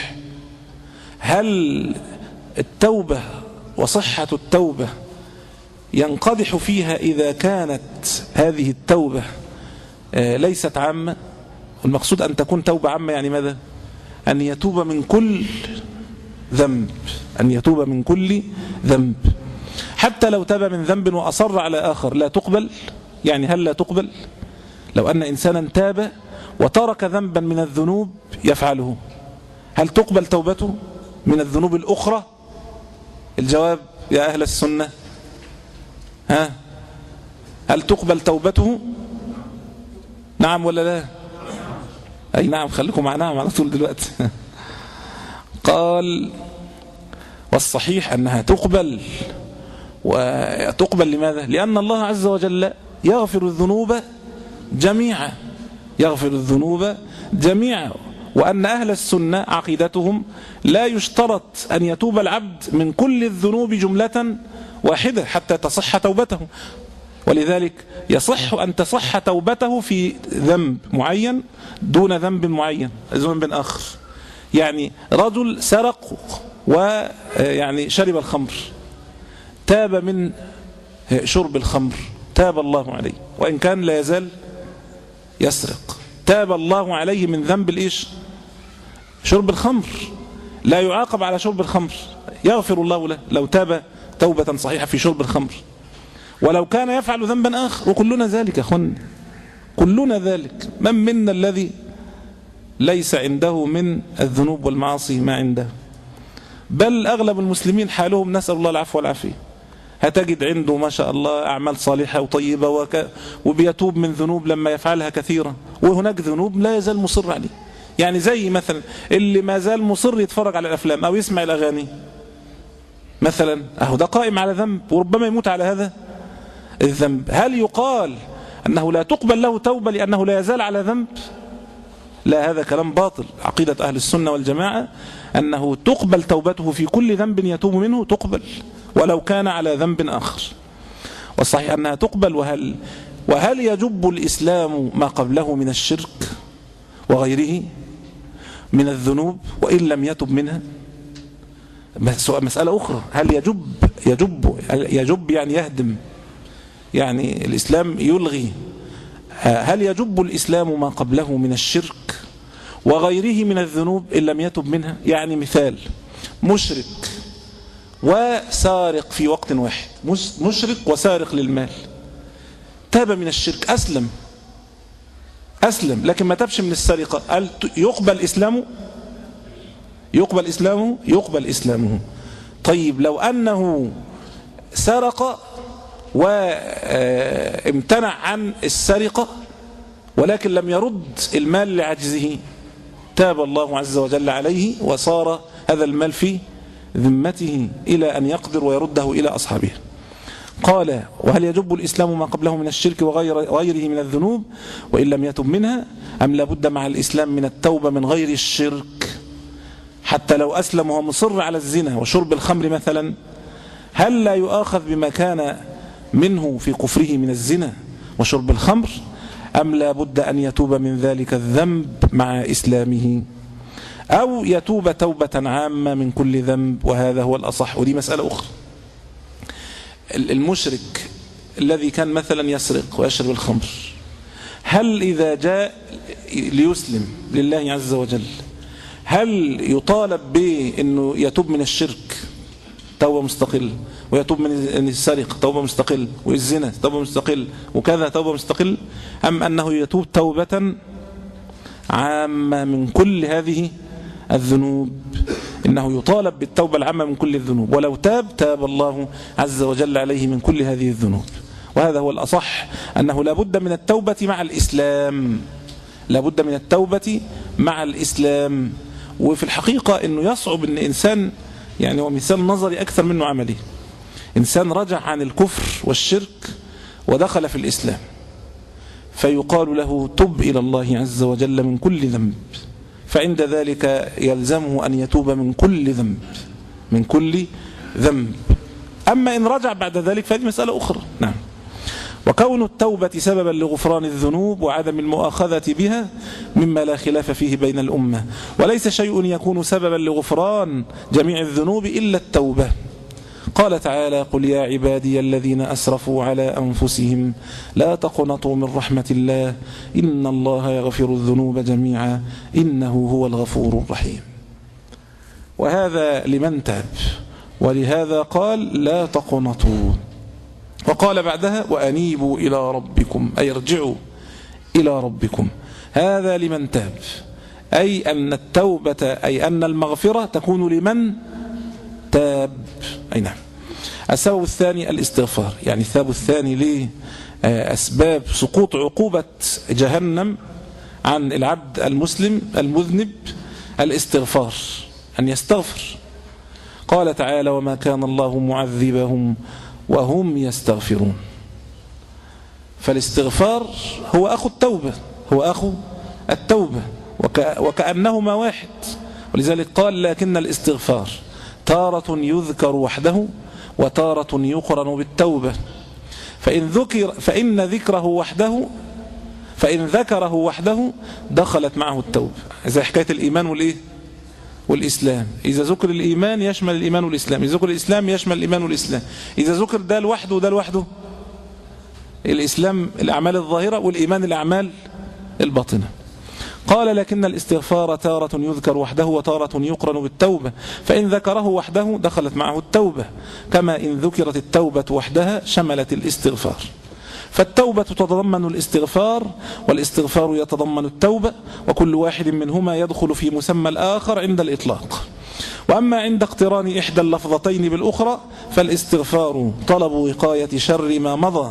Speaker 2: هل التوبة وصحة التوبة ينقدح فيها إذا كانت هذه التوبة ليست عامة؟ المقصود أن تكون توبة عامة، يعني ماذا؟ أن يتوب من كل ذنب، أن يتوب من كل ذنب، حتى لو تاب من ذنب وأصر على آخر لا تقبل. يعني هل لا تقبل؟ لو أن إنسانا تاب وترك ذنبا من الذنوب يفعله، هل تقبل توبته من الذنوب الأخرى؟ الجواب يا أهل السنة، ها، هل تقبل توبته؟ نعم ولا لا؟ أي نعم، خليكم مع نعم على طول دلوقتي. قال والصحيح أنها تقبل. وتقبل لماذا؟ لأن الله عز وجل يغفر الذنوب جميعا، يغفر الذنوب جميعا، وأن أهل السنة عقيدتهم لا يشترط أن يتوب العبد من كل الذنوب جملة واحدة حتى تصح توبته، ولذلك يصح أن تصح توبته في ذنب معين دون ذنب معين، ذنب آخر. يعني رجل سرق ويعني شرب الخمر، تاب من شرب الخمر، تاب الله عليه، وإن كان لا يزال يسرق، تاب الله عليه من ذنب الإيش؟ شرب الخمر، لا يعاقب على شرب الخمر، يغفر الله له لو تاب توبة صحيحة في شرب الخمر، ولو كان يفعل ذنبا آخر. وكلنا ذلك يا أخوان، كلنا ذلك. من منا الذي ليس عنده من الذنوب والمعاصي ما عنده؟ بل أغلب المسلمين حالهم نسأل الله العفو والعافية، هتجد عنده ما شاء الله أعمال صالحة وطيبة وك... وبيتوب من ذنوب لما يفعلها كثيرا، وهناك ذنوب لا يزال مصر عليه. يعني زي مثلا اللي ما زال مصر يتفرج على الأفلام أو يسمع الأغاني مثلا، أهو ده قائم على ذنب وربما يموت على هذا الذنب. هل يقال أنه لا تقبل له توبة لأنه لا يزال على ذنب؟ لا، هذا كلام باطل. عقيدة أهل السنة والجماعة أنه تقبل توبته في كل ذنب يتوب منه، تقبل ولو كان على ذنب آخر. والصحيح أنها تقبل. وهل, وهل يجب الإسلام ما قبله من الشرك وغيره من الذنوب وإن لم يتب منها؟ مسألة أخرى. هل يجب يجب يجب يعني يهدم، يعني الإسلام يلغي. هل يجب الإسلام ما قبله من الشرك وغيره من الذنوب إن لم يتب منها؟ يعني مثال، مشرك وسارق في وقت واحد، مشرك وسارق للمال، تاب من الشرك، أسلم أسلم لكن ما تابش من السرقة، هل يقبل إسلامه؟ يقبل إسلامه؟ يقبل إسلامه. طيب لو أنه سرق وامتنع عن السرقة ولكن لم يرد المال لعجزه، تاب الله عز وجل عليه وصار هذا المال في ذمته إلى أن يقدر ويرده إلى أصحابه. قال وهل يجب الإسلام ما قبله من الشرك وغيره من الذنوب وإن لم يتب منها، أم لابد مع الإسلام من التوبة من غير الشرك؟ حتى لو أسلم وهو مصر على الزنا وشرب الخمر مثلا، هل لا يؤاخذ بما كان منه في كفره من الزنا وشرب الخمر، أم لا بد أن يتوب من ذلك الذنب مع إسلامه، أو يتوب توبة عامة من كل ذنب؟ وهذا هو الأصح. ودي مسألة أخرى. المشرك الذي كان مثلا يسرق ويشرب الخمر، هل إذا جاء ليسلم لله عز وجل هل يطالب بأنه يتوب من الشرك توبة مستقل، ويتوب من السرقة توبة مستقل، والزنا توبة مستقل، وكذا توبة مستقل، أم أنه يتوب توبة عامة من كل هذه الذنوب؟ إنه يطالب بالتوبة العامة من كل الذنوب، ولو تاب تاب الله عز وجل عليه من كل هذه الذنوب. وهذا هو الأصح، أنه لا بد من التوبة مع الإسلام، لا بد من التوبة مع الإسلام. وفي الحقيقة أنه يصعب أن إنسان، يعني هو مثال نظري أكثر منه عملي، إنسان رجع عن الكفر والشرك ودخل في الإسلام، فيقال له تب إلى الله عز وجل من كل ذنب، فعند ذلك يلزمه أن يتوب من كل ذنب، من كل ذنب. أما إن رجع بعد ذلك فهذه مسألة أخرى. نعم. وكون التوبة سببا لغفران الذنوب وعدم المؤاخذة بها مما لا خلاف فيه بين الأمة، وليس شيء يكون سببا لغفران جميع الذنوب إلا التوبة. قال تعالى: قل يا عبادي الذين أسرفوا على أنفسهم لا تقنطوا من رحمة الله إن الله يغفر الذنوب جميعا إنه هو الغفور الرحيم. وهذا لمن تاب، ولهذا قال لا تقنطوا. وقال بعدها: وأنيبوا إلى ربكم، أي ارجعوا إلى ربكم. هذا لمن تاب، أي أن التوبة أي أن المغفرة تكون لمن تاب. أي نعم. السبب الثاني الاستغفار، يعني السبب الثاني لأسباب سقوط عقوبة جهنم عن العبد المسلم المذنب الاستغفار، أن يستغفر. قال تعالى: وما كان الله معذبهم وهم يستغفرون. فالاستغفار هو أخو التوبة، هو أخو التوبة، وك... وكأنهما واحد. ولذلك قال: لكن الاستغفار تارة يذكر وحده وتارة يقرن بالتوبة، فإن, ذكر فإن ذكره وحده فإن ذكره وحده دخلت معه التوبة، زي حكاية الإيمان والإيه؟ والإسلام. إذا ذكر الإيمان يشمل الإيمان والإسلام، إذا ذكر الإسلام يشمل الإيمان والإسلام، إذا ذكر ده لوحده وده لوحده، الإسلام الأعمال الظاهرة والإيمان الأعمال الباطنة. قال: لكن الاستغفار تارة يذكر وحده وتارة يقرن بالتوبة، فإن ذكره وحده دخلت معه التوبة، كما إن ذكرت التوبة وحدها شملت الاستغفار. فالتوبة تتضمن الاستغفار، والاستغفار يتضمن التوبة، وكل واحد منهما يدخل في مسمى الآخر عند الإطلاق. وأما عند اقتران إحدى اللفظتين بالأخرى فالاستغفار طلب وقاية شر ما مضى،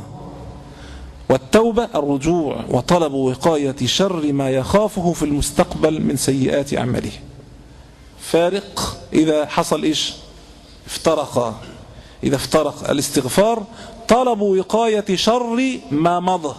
Speaker 2: والتوبة الرجوع وطلب وقاية شر ما يخافه في المستقبل من سيئات أعماله. فارق إذا حصل إيش؟ افترقا. إذا افترق الاستغفار طلب وقاية شر ما مضى،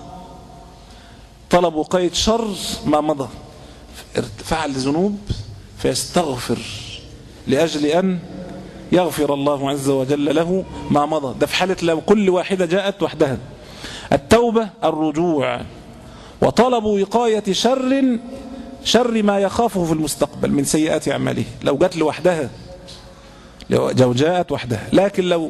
Speaker 2: طلب وقاية شر ما مضى، فعل ذنوب فيستغفر لأجل أن يغفر الله عز وجل له ما مضى. ده في حالة لو كل واحدة جاءت وحدها. التوبة الرجوع وطلب وقاية شر شر ما يخافه في المستقبل من سيئات أعماله. لو جاءت لوحدها، لو جاءت وحدها. لكن لو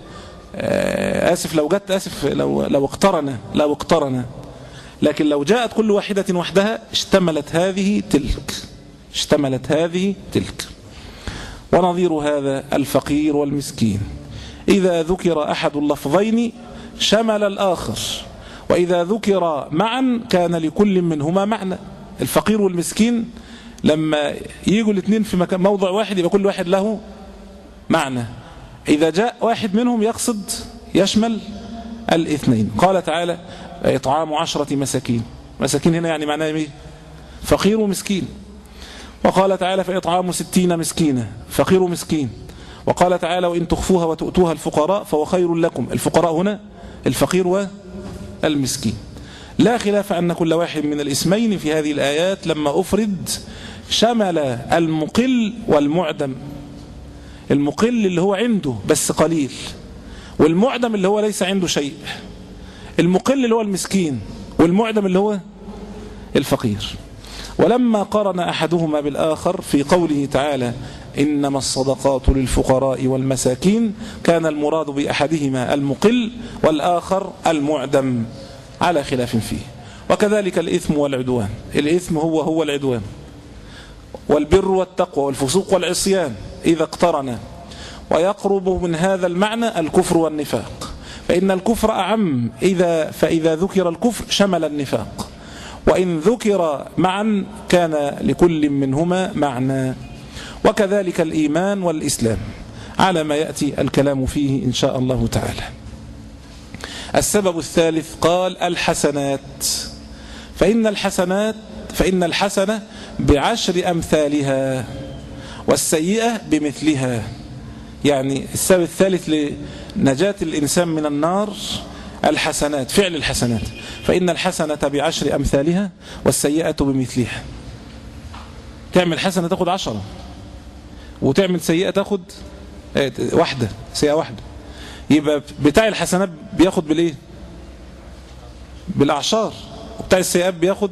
Speaker 2: آسف لو جاءت آسف لو لو اقترن لو اقترن لكن لو جاءت كل واحدة وحدها اشتملت هذه تلك اشتملت هذه تلك. ونظير هذا الفقير والمسكين، إذا ذكر أحد اللفظين شمل الآخر، وإذا ذكر معا كان لكل منهما معنى. الفقير والمسكين لما يجوا الاثنين في مكان موضع واحد يبقى كل واحد له معنى. إذا جاء واحد منهم يقصد يشمل الاثنين. قال تعالى: إطعام عشرة مساكين. مساكين هنا يعني معناه ايه؟ فقير ومسكين. وقال تعالى: فإطعام ستين مسكينة، فقير ومسكين. وقال تعالى: وإن تخفوها وتؤتوها الفقراء فهو خير لكم. الفقراء هنا الفقير والمسكين. لا خلاف أن كل واحد من الاسمين في هذه الآيات لما أفرد شمل المقل والمعدم. المقل اللي هو عنده بس قليل، والمعدم اللي هو ليس عنده شيء. المقل اللي هو المسكين، والمعدم اللي هو الفقير. ولما قرن أحدهما بالآخر في قوله تعالى: إنما الصدقات للفقراء والمساكين، كان المراد بأحدهما المقل والآخر المعدم على خلاف فيه. وكذلك الإثم والعدوان. الإثم هو هو العدوان، والبر والتقوى والفسوق والعصيان إذا اقترنا. ويقرب من هذا المعنى الكفر والنفاق، فإن الكفر أعم، إذا فإذا ذكر الكفر شمل النفاق، وإن ذكر معا كان لكل منهما معنى. وكذلك الإيمان والإسلام على ما يأتي الكلام فيه إن شاء الله تعالى. السبب الثالث قال: الحسنات. فإن الحسنات فإن الحسنة بعشر أمثالها والسيئة بمثلها. يعني السبب الثالث لنجاة الإنسان من النار الحسنات، فعل الحسنات. فإن الحسنة بعشر أمثالها والسيئة بمثلها. تعمل حسنة تاخد عشرة، وتعمل سيئة تاخد واحدة، سيئة واحدة. يبقى بتاع الحسنات بياخد بالإيه؟ بالأعشار، وبتاع السيئات بياخد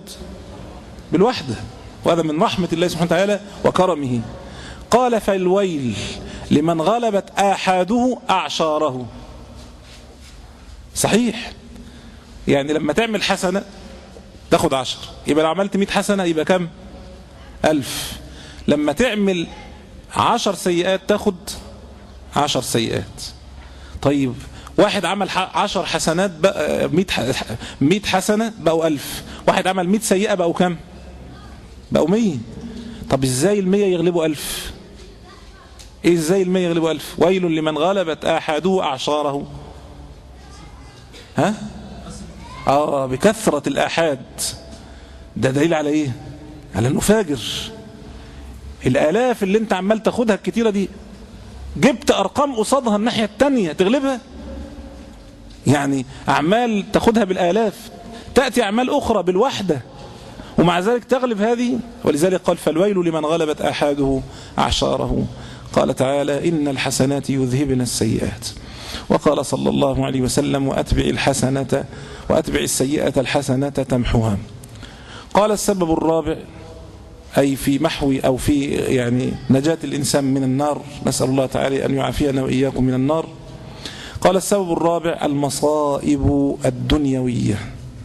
Speaker 2: بالوحدة. وهذا من رحمة الله سبحانه وتعالى وكرمه. قال: فالويل لمن غلبت آحاده أعشاره. صحيح، يعني لما تعمل حسنة تاخد عشر، يبقى لو عملت مئة حسنة يبقى كم؟ ألف. لما تعمل عشر سيئات تاخد عشر سيئات. طيب واحد عمل عشر حسنات بقى مئة حسنة بقوا ألف، واحد عمل مئة سيئة بقوا كم؟ بقوا مية. طب ازاي المية يغلبوا ألف؟ ايه ازاي المية يغلبوا ألف؟ ويل لمن غلبت آحاده أعشاره. ها؟ اه بكثرة الآحاد. ده دليل على ايه؟ على انه فاجر. الآلاف اللي انت عمال تاخدها الكتيرة دي جبت أرقام قصادها الناحية التانية تغلبها؟ يعني أعمال تاخدها بالآلاف، تأتي أعمال أخرى بالوحدة ومع ذلك تغلب هذه. ولذلك قال فالويل لمن غلبت آحاده أعشاره. قال تعالى إن الحسنات يذهبن السيئات. وقال صلى الله عليه وسلم وأتبع الحسنة وأتبع السيئة الحسنة تمحوها. قال السبب الرابع، أي في محو أو في يعني نجاة الإنسان من النار، نسأل الله تعالى أن يعافينا وإياكم من النار. قال السبب الرابع المصائب الدنيوية.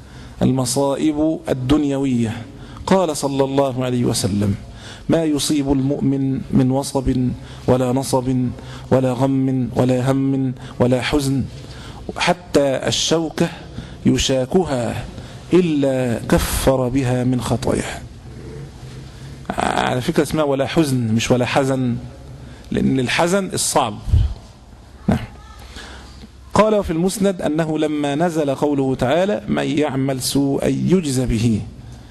Speaker 2: المصائب الدنيوية. قال صلى الله عليه وسلم ما يصيب المؤمن من وصب ولا نصب ولا غم ولا هم ولا حزن حتى الشوكة يشاكها إلا كفر بها من خطاياه. على فكرة اسمها ولا حزن مش ولا حزن، لأن الحزن الصعب. نعم. قال في المسند أنه لما نزل قوله تعالى من يعمل سوءا يجزى به،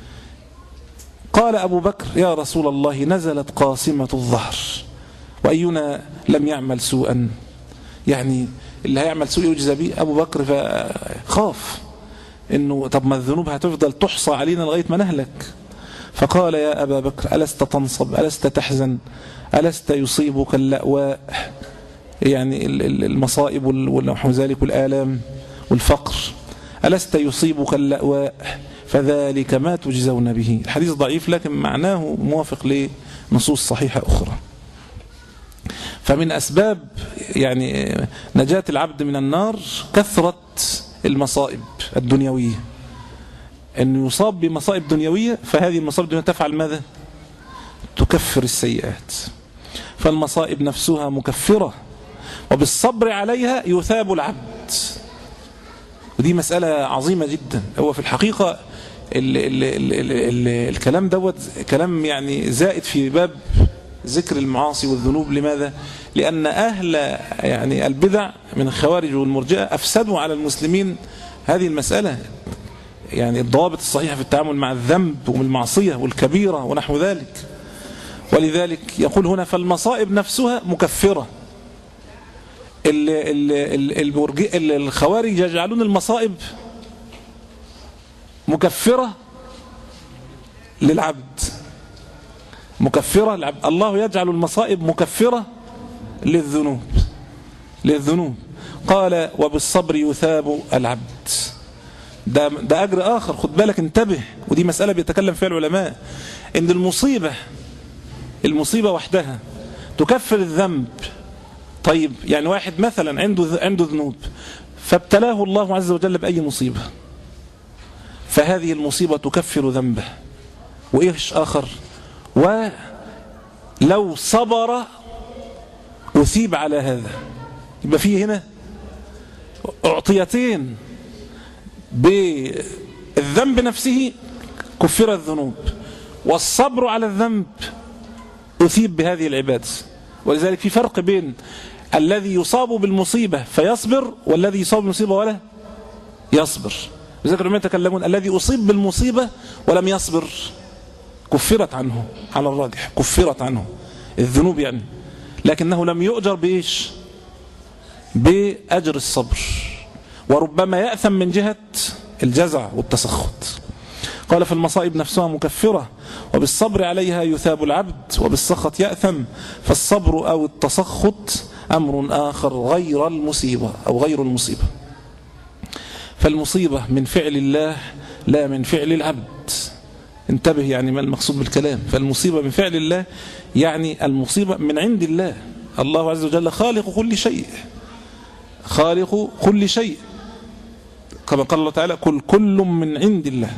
Speaker 2: قال أبو بكر يا رسول الله نزلت قاسمة الظهر وأينا لم يعمل سوءا، يعني اللي هيعمل سوء يجزى به. أبو بكر فخاف إنه طب ما الذنوب هتفضل تحصى علينا لغاية ما نهلك. فقال يا أبا بكر ألست تنصب ألست تحزن ألست يصيبك اللأواء، يعني المصائب ونحو ذلك والآلام والفقر، ألست يصيبك اللأواء فذلك ما تجزون به. الحديث ضعيف لكن معناه موافق لنصوص صحيحة أخرى. فمن أسباب يعني نجاة العبد من النار كثرة المصائب الدنيوية، أن يصاب بمصائب دنيوية، فهذه المصائب الدنيوية تفعل ماذا؟ تكفر السيئات. فالمصائب نفسها مكفرة وبالصبر عليها يثاب العبد، ودي مسألة عظيمة جدا. هو في الحقيقة ال ال ال ال ال الكلام دوت كلام يعني زائد في باب ذكر المعاصي والذنوب. لماذا؟ لأن أهل يعني البدع من الخوارج والمرجئة أفسدوا على المسلمين هذه المسألة، يعني الضوابط الصحيحة في التعامل مع الذنب والمعصية والكبيرة ونحو ذلك. ولذلك يقول هنا فالمصائب نفسها مكفرة. الخوارج يجعلون المصائب مكفرة للعبد، مكفرة للعبد. الله يجعل المصائب مكفرة للذنوب للذنوب. قال وبالصبر يثاب العبد. ده, ده أجر آخر، خد بالك انتبه، ودي مسألة بيتكلم فيها العلماء، إن المصيبة المصيبة وحدها تكفر الذنب. طيب يعني واحد مثلا عنده عنده ذنوب فابتلاه الله عز وجل بأي مصيبة، فهذه المصيبة تكفر ذنبه. وإيش آخر؟ ولو صبر أثيب على هذا. يبقى فيه هنا أعطيتين، بالذنب نفسه كفر الذنوب، والصبر على الذنب أثيب بهذه العبادة. ولذلك في فرق بين الذي يصاب بالمصيبة فيصبر والذي يصاب بالمصيبة ولا يصبر. لذلك العلماء يتكلمون الذي أصيب بالمصيبة ولم يصبر كفرت عنه على الراجح، كفرت عنه الذنوب يعني، لكنه لم يؤجر بإيش؟ بأجر الصبر، وربما يأثم من جهة الجزع والتسخط. قال فالمصائب نفسها مكفرة وبالصبر عليها يثاب العبد وبالسخط يأثم. فالصبر أو التسخط أمر آخر غير المصيبة أو غير المصيبة. فالمصيبة من فعل الله لا من فعل العبد. انتبه يعني ما المقصود بالكلام. فالمصيبة من فعل الله يعني المصيبة من عند الله، الله عز وجل خالق كل شيء، خالق كل شيء، كما قال الله تعالى كل كل من عند الله،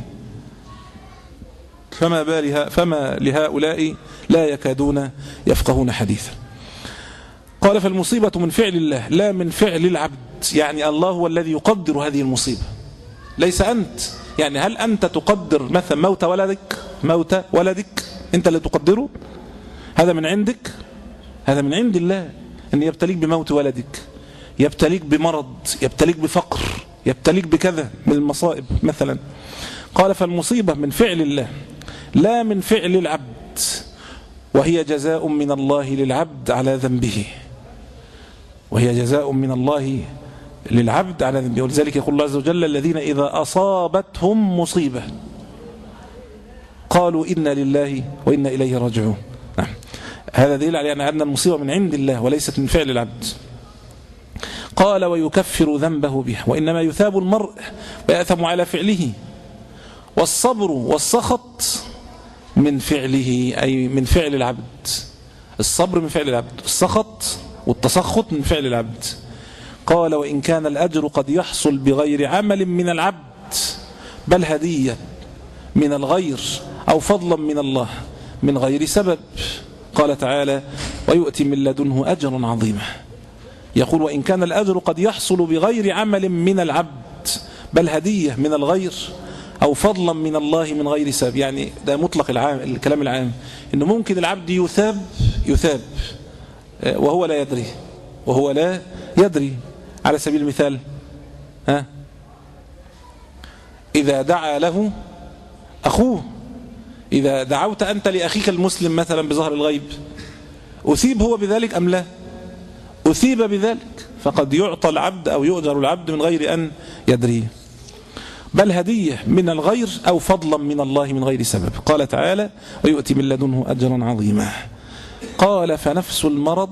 Speaker 2: فما بالها فما لهؤلاء لا يكادون يفقهون حديثا. قال فالمصيبة من فعل الله لا من فعل العبد، يعني الله هو الذي يقدر هذه المصيبة ليس أنت. يعني هل أنت تقدر مثلا موت ولدك موت ولدك أنت اللي تقدره؟ هذا من عندك؟ هذا من عند الله، أن يبتليك بموت ولدك، يبتليك بمرض، يبتليك بفقر، يبتليك بكذا من المصائب مثلا. قال فالمصيبة من فعل الله لا من فعل العبد، وهي جزاء من الله للعبد على ذنبه، وهي جزاء من الله للعبد على ذنبه. ولذلك يقول الله عز وجل الذين إذا أصابتهم مصيبة قالوا إنا لله وإنا إليه راجعون. نعم. هذا دليل على أن المصيبة من عند الله وليست من فعل العبد. قال ويكفر ذنبه بها، وإنما يثاب المرء ويأثم على فعله. والصبر والسخط من فعله، أي من فعل العبد. الصبر من فعل العبد، السخط والتسخط من فعل العبد. قال وإن كان الأجر قد يحصل بغير عمل من العبد بل هدية من الغير أو فضلا من الله من غير سبب. قال تعالى ويؤتي من لدنه أجرا عظيما. يقول وإن كان الأجر قد يحصل بغير عمل من العبد بل هدية من الغير أو فضلا من الله من غير سبب. يعني ده مطلق العام الكلام العام، إنه ممكن العبد يثاب يثاب وهو لا يدري وهو لا يدري. على سبيل المثال ها إذا دعا له أخوه، إذا دعوت أنت لأخيك المسلم مثلا بظهر الغيب أثيب هو بذلك أم لا؟ أثيب بذلك، فقد يعطى العبد أو يؤجر العبد من غير أن يدري. بل هدية من الغير أو فضلا من الله من غير سبب. قال تعالى ويؤتي من لدنه أجرا عظيما. قال فنفس المرض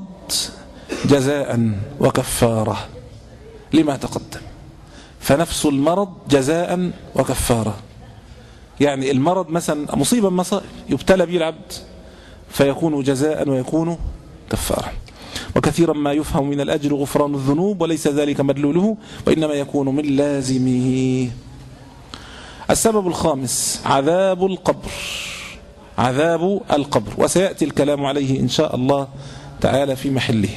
Speaker 2: جزاء وكفارة لما تقدم. فنفس المرض جزاء وكفارة، يعني المرض مثلا مصيبة مصائب يبتلى به العبد فيكون جزاء ويكون كفارة. وكثيرا ما يفهم من الأجر غفران الذنوب وليس ذلك مدلوله، وإنما يكون من لازمه. السبب الخامس عذاب القبر، عذاب القبر، وسيأتي الكلام عليه إن شاء الله تعالى في محله.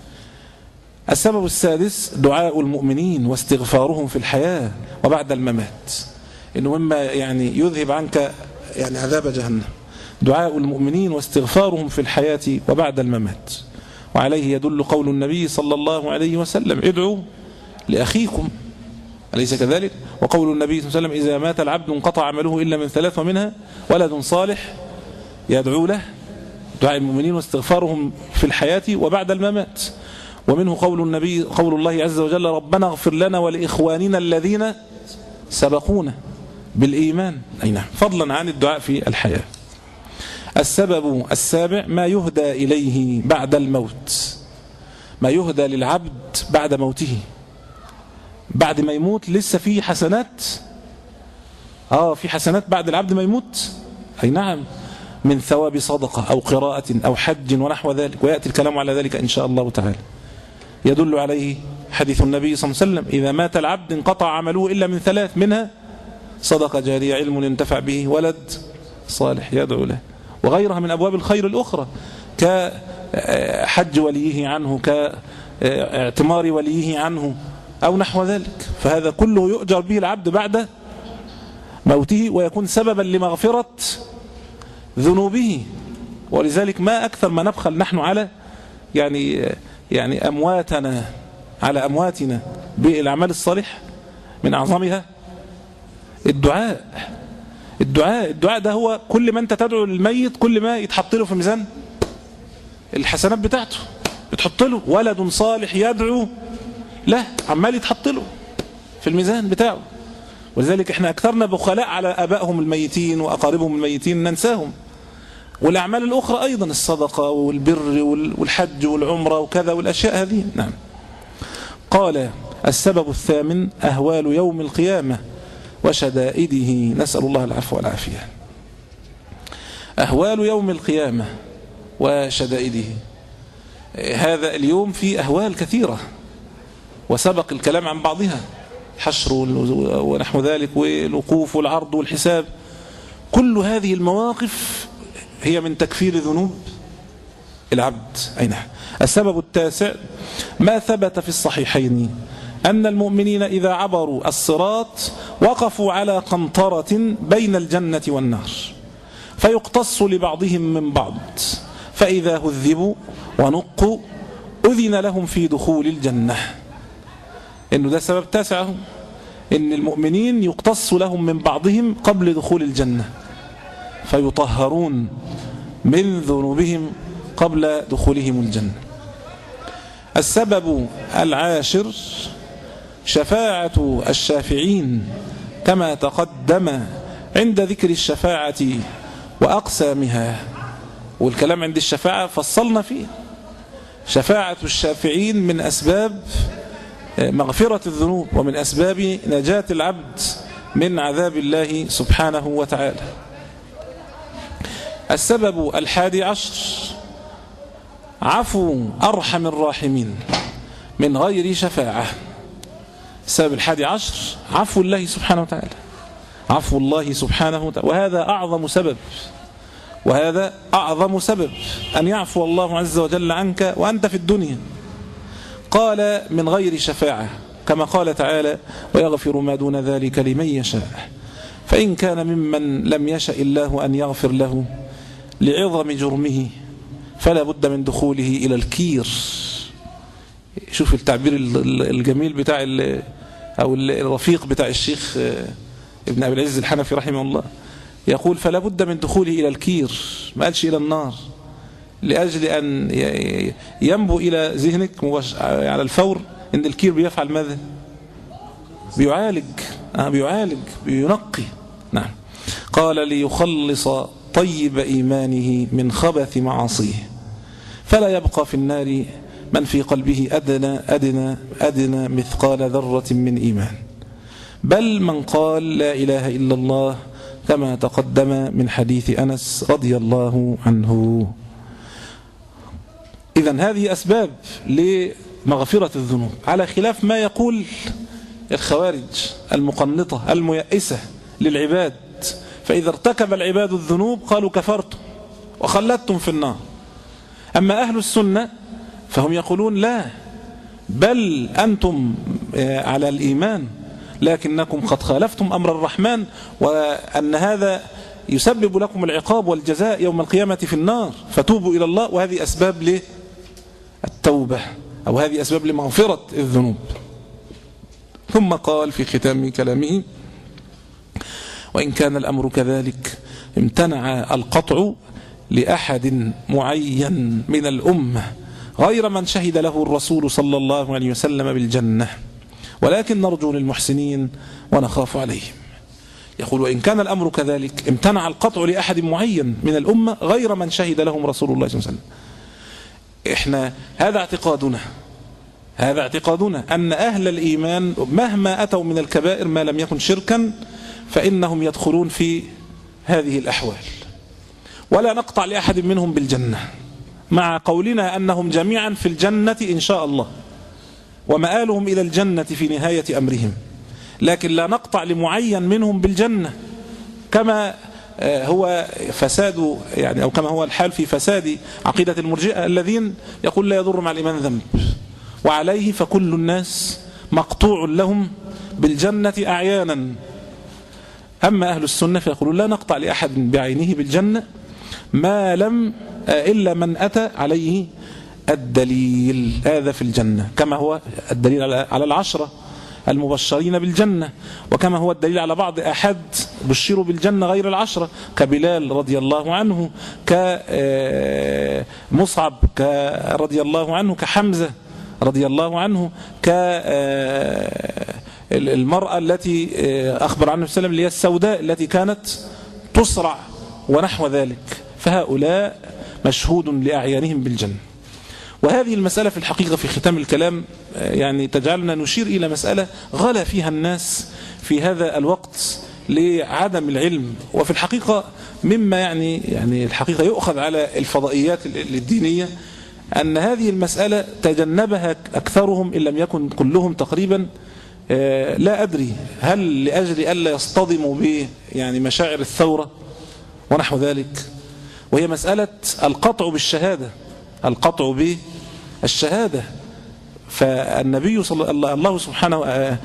Speaker 2: السبب السادس دعاء المؤمنين واستغفارهم في الحياة وبعد الممات، إنه مما يعني يذهب عنك يعني عذاب جهنم. دعاء المؤمنين واستغفارهم في الحياة وبعد الممات. وعليه يدل قول النبي صلى الله عليه وسلم ادعوا لأخيكم، أليس كذلك؟ وقول النبي صلى الله عليه وسلم إذا مات العبد انقطع عمله إلا من ثلاث ومنها ولد صالح يدعو له. دعاء المؤمنين واستغفارهم في الحياة وبعد الممات. ومنه قول النبي قول الله عز وجل ربنا اغفر لنا ولإخواننا الذين سبقونا بالإيمان، أي نعم، فضلا عن الدعاء في الحياة. السبب السابع ما يهدى إليه بعد الموت، ما يهدى للعبد بعد موته. بعد ما يموت لسه في حسنات، آه في حسنات بعد العبد ما يموت، أي نعم، من ثواب صدقة أو قراءة أو حج ونحو ذلك، ويأتي الكلام على ذلك إن شاء الله تعالى. يدل عليه حديث النبي صلى الله عليه وسلم إذا مات العبد انقطع عمله إلا من ثلاث، منها صدقة جارية علم ينتفع به ولد صالح يدعو له، وغيرها من أبواب الخير الأخرى كحج وليه عنه، كاعتمار وليه عنه أو نحو ذلك. فهذا كله يؤجر به العبد بعد موته ويكون سببا لمغفرة ذنوبه. ولذلك ما أكثر ما نبخل نحن على يعني يعني أمواتنا على أمواتنا بالأعمال الصالحة، من أعظمها الدعاء. الدعاء الدعاء ده هو كل ما أنت تدعو للميت كل ما يتحط له في ميزان الحسنات بتاعته، بتحط له ولد صالح يدعو له، عمال يتحط له في الميزان بتاعه. ولذلك احنا أكثرنا بخلاء على آبائهم الميتين وأقاربهم الميتين، ننساهم. والأعمال الأخرى أيضا الصدقة والبر والحج والعمرة وكذا والأشياء هذه. نعم. قال السبب الثامن أهوال يوم القيامة وشدائده، نسأل الله العفو والعافية. أهوال يوم القيامة وشدائده، هذا اليوم في أهوال كثيرة وسبق الكلام عن بعضها، حشر ونحو ذلك والوقوف والعرض والحساب. كل هذه المواقف هي من تكفير ذنوب العبد. أي نعم. السبب التاسع ما ثبت في الصحيحين أن المؤمنين إذا عبروا الصراط وقفوا على قنطرة بين الجنة والنار فيقتص لبعضهم من بعض، فإذا هذبوا ونقوا أذن لهم في دخول الجنة. إنه ده سبب تاسع، إن المؤمنين يقتص لهم من بعضهم قبل دخول الجنة فيطهرون من ذنوبهم قبل دخولهم الجنة. السبب العاشر شفاعة الشافعين كما تقدم عند ذكر الشفاعة وأقسامها، والكلام عند الشفاعة فصلنا فيه. شفاعة الشافعين من أسباب مغفرة الذنوب ومن أسباب نجاة العبد من عذاب الله سبحانه وتعالى. السبب الحادي عشر عفو أرحم الراحمين من غير شفاعة. السبب الحادي عشر عفو الله سبحانه وتعالى، عفو الله سبحانه وتعالى، وهذا أعظم سبب، وهذا أعظم سبب أن يعفو الله عز وجل عنك وأنت في الدنيا. قال من غير شفاعة كما قال تعالى ويغفر ما دون ذلك لمن يشاء، فإن كان ممن لم يشاء الله أن يغفر له لعظم جرمه فلا بد من دخوله إلى الكير. شوف التعبير الجميل بتاع أو الرفيق بتاع الشيخ ابن أبي العز الحنفي رحمه الله، يقول فلا بد من دخوله إلى الكير، ما قالش إلى النار، لأجل أن ينبو إلى ذهنك على الفور إن الكير بيفعل ماذا؟ بيعالج آه بيعالج بينقي. نعم. قال ليخلص طيب إيمانه من خبث معاصيه فلا يبقى في النار من في قلبه أدنى أدنى أدنى مثقال ذرة من إيمان، بل من قال لا إله إلا الله كما تقدم من حديث أنس رضي الله عنه. إذن هذه أسباب لمغفرة الذنوب، على خلاف ما يقول الخوارج المقنطة الميئسة للعباد، فإذا ارتكب العباد الذنوب قالوا كفرتم وخلدتم في النار. أما أهل السنة فهم يقولون لا، بل أنتم على الإيمان لكنكم قد خالفتم أمر الرحمن، وأن هذا يسبب لكم العقاب والجزاء يوم القيامة في النار، فتوبوا إلى الله. وهذه أسباب للتوبة أو هذه أسباب لمغفرة الذنوب. ثم قال في ختام كلامه وإن كان الأمر كذلك امتنع القطع لأحد معين من الأمة غير من شهد له الرسول صلى الله عليه وسلم بالجنة، ولكن نرجو للمحسنين ونخاف عليهم. يقول وإن كان الأمر كذلك امتنع القطع لأحد معين من الأمة غير من شهد لهم رسول الله صلى الله عليه وسلم. إحنا هذا اعتقادنا هذا اعتقادنا أن أهل الإيمان مهما أتوا من الكبائر ما لم يكن شركا فإنهم يدخلون في هذه الأحوال، ولا نقطع لأحد منهم بالجنة، مع قولنا أنهم جميعا في الجنة إن شاء الله ومآلهم إلى الجنة في نهاية أمرهم، لكن لا نقطع لمعين منهم بالجنة، كما هو فساد يعني أو كما هو الحال في فساد عقيدة المرجئة الذين يقول لا يضر مع الإيمان ذنب، وعليه فكل الناس مقطوع لهم بالجنة أعيانا. أما أهل السنة فيقولون لا نقطع لأحد بعينه بالجنة ما لم إلا من أتى عليه الدليل، هذا في الجنة، كما هو الدليل على العشرة المبشرين بالجنة، وكما هو الدليل على بعض أحد بشروا بالجنة غير العشرة كبلال رضي الله عنه، كمصعب رضي الله عنه، كحمزة رضي الله عنه، كالمرأة التي أخبر عنه السلام اللي هي السوداء التي كانت تصرع ونحو ذلك، فهؤلاء مشهود لأعيانهم بالجنة. وهذه المسألة في الحقيقة في ختام الكلام يعني تجعلنا نشير إلى مسألة غلا فيها الناس في هذا الوقت لعدم العلم، وفي الحقيقة مما يعني يعني الحقيقة يؤخذ على الفضائيات الدينية أن هذه المسألة تجنبها أكثرهم إن لم يكن كلهم تقريبا. لا أدري هل لأجل ألا يصطدموا ب يعني مشاعر الثورة ونحو ذلك، وهي مسألة القطع بالشهادة، القطع بالشهادة. فالنبي صلى الله الله سبحانه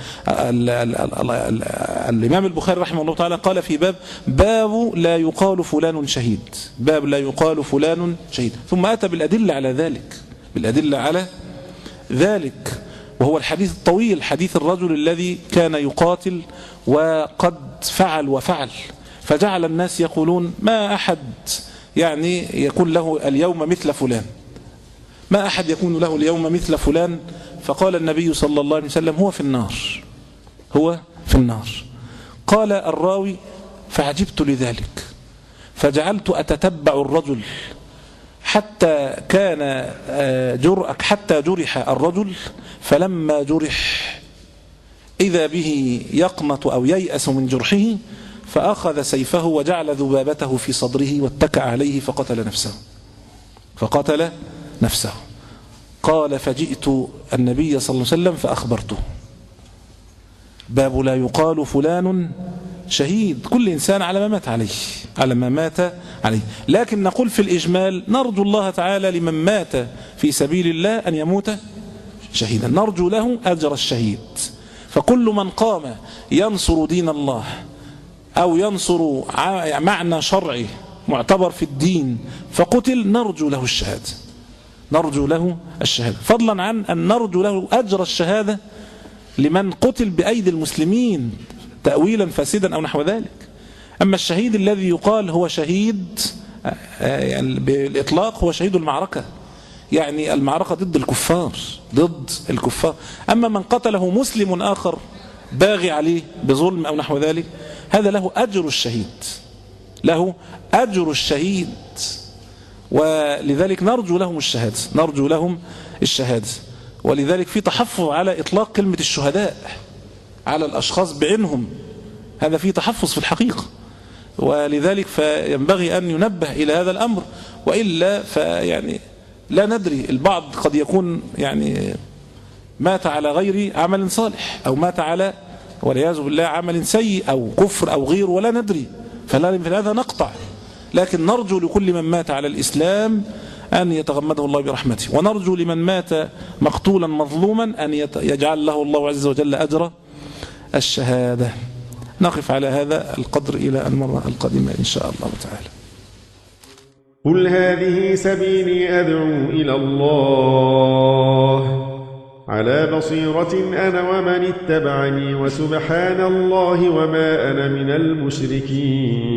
Speaker 2: الإمام البخاري رحمه الله تعالى قال في باب باب لا يقال فلان شهيد، باب لا يقال فلان شهيد، ثم أتى بالأدلة على ذلك، بالأدلة على ذلك، وهو الحديث الطويل، حديث الرجل الذي كان يقاتل وقد فعل وفعل، فجعل الناس يقولون ما أحد يعني يكون له اليوم مثل فلان، ما أحد يكون له اليوم مثل فلان. فقال النبي صلى الله عليه وسلم هو في النار، هو في النار. قال الراوي فعجبت لذلك، فجعلت أتتبع الرجل حتى كان جرأك حتى جرح الرجل، فلما جرح إذا به يقنط أو ييأس من جرحه، فأخذ سيفه وجعل ذبابته في صدره واتكأ عليه فقتل نفسه، فقتل نفسه. قال فجئت النبي صلى الله عليه وسلم فأخبرته. باب لا يقال فلان شهيد، كل إنسان على ما مات عليه، على ما مات عليه. لكن نقول في الإجمال نرجو الله تعالى لمن مات في سبيل الله أن يموت شهيدا، نرجو له أجر الشهيد. فكل من قام ينصر دين الله أو ينصر معنى شرعي معتبر في الدين فقتل، نرجو له الشهادة، نرجو له الشهادة، فضلا عن أن نرجو له أجر الشهادة لمن قتل بأيدي المسلمين تأويلا فاسدا أو نحو ذلك. أما الشهيد الذي يقال هو شهيد يعني بالإطلاق هو شهيد المعركة، يعني المعركة ضد الكفار، ضد الكفار. أما من قتله مسلم آخر باغي عليه بظلم أو نحو ذلك، هذا له أجر الشهيد، له أجر الشهيد، ولذلك نرجو لهم الشهادة، نرجو لهم الشهادة. ولذلك في تحفظ على إطلاق كلمة الشهداء على الأشخاص بعينهم، هذا فيه تحفظ في الحقيقة، ولذلك فينبغي أن ينبه إلى هذا الأمر، وإلا فيعني لا ندري، البعض قد يكون يعني مات على غير عمل صالح، أو مات على والعياذ بالله عمل سيء أو كفر أو غير، ولا ندري، فهذا نقطع. لكن نرجو لكل من مات على الإسلام أن يتغمده الله برحمته، ونرجو لمن مات مقتولا مظلوما أن يجعل له الله عز وجل أجر الشهادة. نقف على هذا القدر إلى المرة القادمة إن شاء الله تعالى.
Speaker 3: قل هذه سبيلي أدعو إلى الله على بصيرة أنا ومن اتبعني، وسبحان الله وما أنا من المشركين.